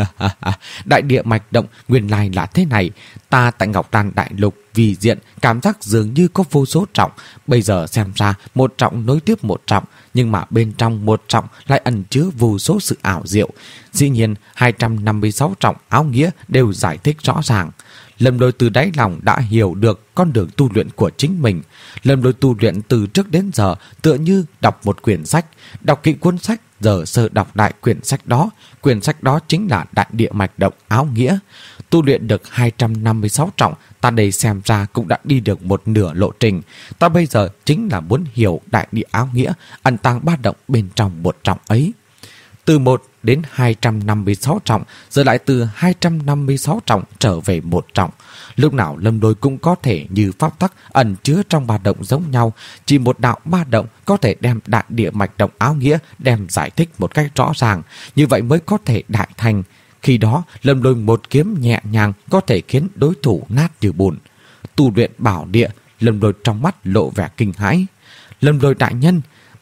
Đại địa mạch động nguyên lai là thế này. Ta tại Ngọc Đan Đại Lục vì diện cảm giác dường như có vô số trọng. Bây giờ xem ra một trọng nối tiếp một trọng, nhưng mà bên trong một trọng lại ẩn chứa vô số sự ảo diệu. Dĩ nhiên hai trăm năm mươi sáu trọng áo nghĩa đều giải thích rõ ràng. Lâm Lôi từ đáy lòng đã hiểu được con đường tu luyện của chính mình. Lâm Lôi tu luyện từ trước đến giờ tựa như đọc một quyển sách. Đọc kỹ cuốn sách, giờ sơ đọc đại quyển sách đó. Quyển sách đó chính là đại địa mạch động áo nghĩa. Tu luyện được hai trăm năm mươi sáu trọng, ta đây xem ra cũng đã đi được một nửa lộ trình. Ta bây giờ chính là muốn hiểu đại địa áo nghĩa, ẩn tàng ba động bên trong một trọng ấy. Từ một đến hai trăm năm mươi sáu trọng, giờ lại từ hai trăm năm mươi sáu trọng trở về một trọng. Lúc nào Lâm Lôi cũng có thể như pháp tắc ẩn chứa trong ba động giống nhau. Chỉ một đạo ba động có thể đem đại địa mạch động áo nghĩa đem giải thích một cách rõ ràng. Như vậy mới có thể đại thành. Khi đó Lâm Lôi một kiếm nhẹ nhàng có thể khiến đối thủ nát như bùn. Tu luyện bảo địa, Lâm Lôi trong mắt lộ vẻ kinh hãi. Lâm Lôi đại nhân,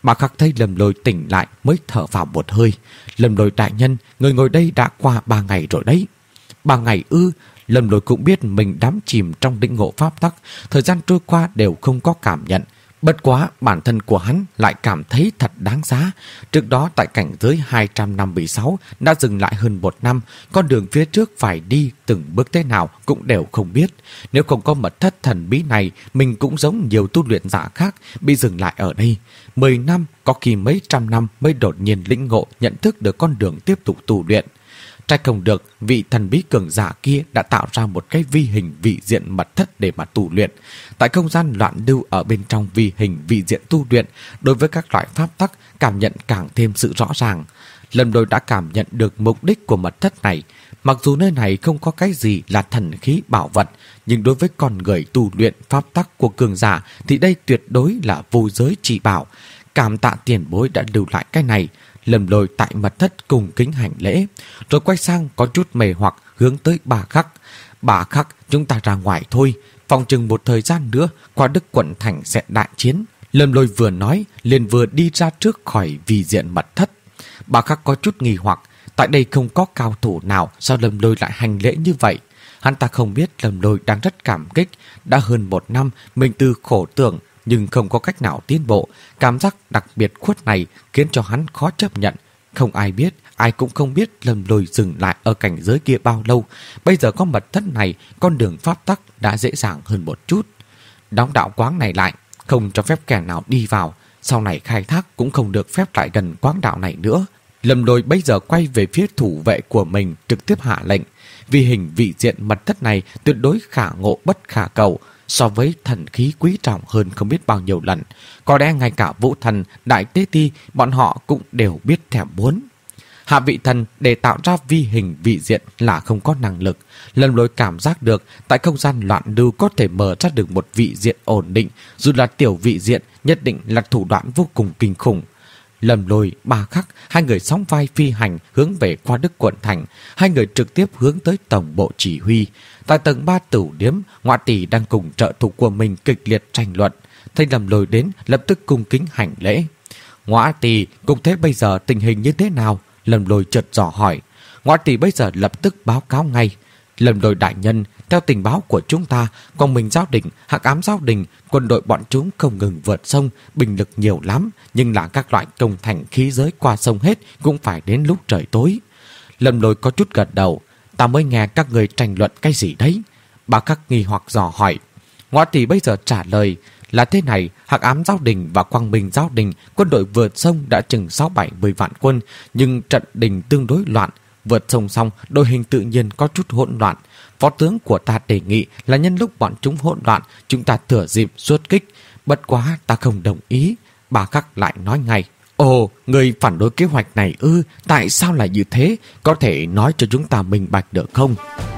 Bà Khắc thấy Lâm Lôi tỉnh lại mới thở vào một hơi. Lâm Lôi đại nhân, người ngồi đây đã qua ba ngày rồi đấy. Ba ngày ư? Lâm Lôi cũng biết mình đắm chìm trong lĩnh ngộ pháp tắc, thời gian trôi qua đều không có cảm nhận. Bất quá bản thân của hắn lại cảm thấy thật đáng giá. Trước đó tại cảnh giới hai trăm năm mươi sáu đã dừng lại hơn một năm, con đường phía trước phải đi từng bước thế nào cũng đều không biết. Nếu không có mật thất thần bí này, mình cũng giống nhiều tu luyện giả khác bị dừng lại ở đây. Mười năm, có khi mấy trăm năm mới đột nhiên lĩnh ngộ nhận thức được con đường tiếp tục tu luyện. Trách không được, vị thần bí cường giả kia đã tạo ra một cái vi hình vị diện mật thất để mà tu luyện. Tại không gian loạn lưu ở bên trong vi hình vị diện tu luyện, đối với các loại pháp tắc cảm nhận càng thêm sự rõ ràng. Lâm Lôi đã cảm nhận được mục đích của mật thất này. Mặc dù nơi này không có cái gì là thần khí bảo vật, nhưng đối với con người tu luyện pháp tắc của cường giả thì đây tuyệt đối là vô giới chỉ bảo. Cảm tạ tiền bối đã lưu lại cái này. Lâm Lôi tại mật thất cùng kính hành lễ, rồi quay sang có chút mê hoặc hướng tới Bà Khắc. Bà Khắc, chúng ta ra ngoài thôi, phòng chừng một thời gian nữa qua Đức quận thành sẽ đại chiến. Lâm Lôi vừa nói liền vừa đi ra trước khỏi vi diện mật thất. Bà Khắc có chút nghi hoặc, tại đây không có cao thủ nào, sao Lâm Lôi lại hành lễ như vậy? Hắn ta không biết Lâm Lôi đang rất cảm kích. Đã hơn một năm mình từ khổ tưởng nhưng không có cách nào tiến bộ. Cảm giác đặc biệt khuất này khiến cho hắn khó chấp nhận. Không ai biết, ai cũng không biết Lâm Lôi dừng lại ở cảnh giới kia bao lâu. Bây giờ có mật thất này, con đường pháp tắc đã dễ dàng hơn một chút. Đóng đạo quáng này lại, không cho phép kẻ nào đi vào. Sau này khai thác cũng không được phép lại gần quáng đạo này nữa. Lâm Lôi bây giờ quay về phía thủ vệ của mình, trực tiếp hạ lệnh. Vì hình vị diện mật thất này tuyệt đối khả ngộ bất khả cầu, so với thần khí quý trọng hơn không biết bao nhiêu lần. Có lẽ ngay cả Vũ Thần, Đại Tế Ti, bọn họ cũng đều biết thèm muốn. Hạ vị thần để tạo ra vi hình vị diện là không có năng lực. Lâm Lôi cảm giác được tại không gian loạn lưu có thể mở ra được một vị diện ổn định, dù là tiểu vị diện nhất định là thủ đoạn vô cùng kinh khủng. Lâm Lôi, Bà Khắc, hai người sóng vai phi hành hướng về qua Đức quận thành. Hai người trực tiếp hướng tới tổng bộ chỉ huy. Tại tầng ba tửu điếm, Ngoại Tỷ đang cùng trợ thủ của mình kịch liệt tranh luận. Thấy Lâm Lôi đến, lập tức cung kính hành lễ. Ngoại Tỷ, cục thế bây giờ tình hình như thế nào? Lâm Lôi chợt dò hỏi. Ngoại Tỷ bây giờ lập tức báo cáo ngay. Lâm Lôi đại nhân, theo tình báo của chúng ta, Quang Minh Giáo Đình, Hắc Ám Giáo Đình, quân đội bọn chúng không ngừng vượt sông, binh lực nhiều lắm, nhưng là các loại công thành khí giới qua sông hết cũng phải đến lúc trời tối. Lâm Lôi có chút gật đầu. Ta mới nghe các người tranh luận cái gì đấy? Bà Khắc nghi hoặc dò hỏi. Ngoại Tỷ bây giờ trả lời là thế này: Hắc Ám Giáo Đình và Quang Minh Giáo Đình, quân đội vượt sông đã chừng sáu bảy mươi vạn quân, nhưng trận đình tương đối loạn. Vượt sông xong, đội hình tự nhiên có chút hỗn loạn. Phó tướng của ta đề nghị là nhân lúc bọn chúng hỗn loạn, chúng ta thừa dịp xuất kích. Bất quá ta không đồng ý. Bà Khắc lại nói ngay. Ồ, người phản đối kế hoạch này ư? Tại sao lại như thế? Có thể nói cho chúng ta minh bạch được không?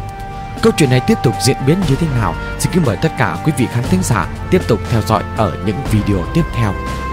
Câu chuyện này tiếp tục diễn biến như thế nào? Xin kính mời tất cả quý vị khán thính giả tiếp tục theo dõi ở những video tiếp theo.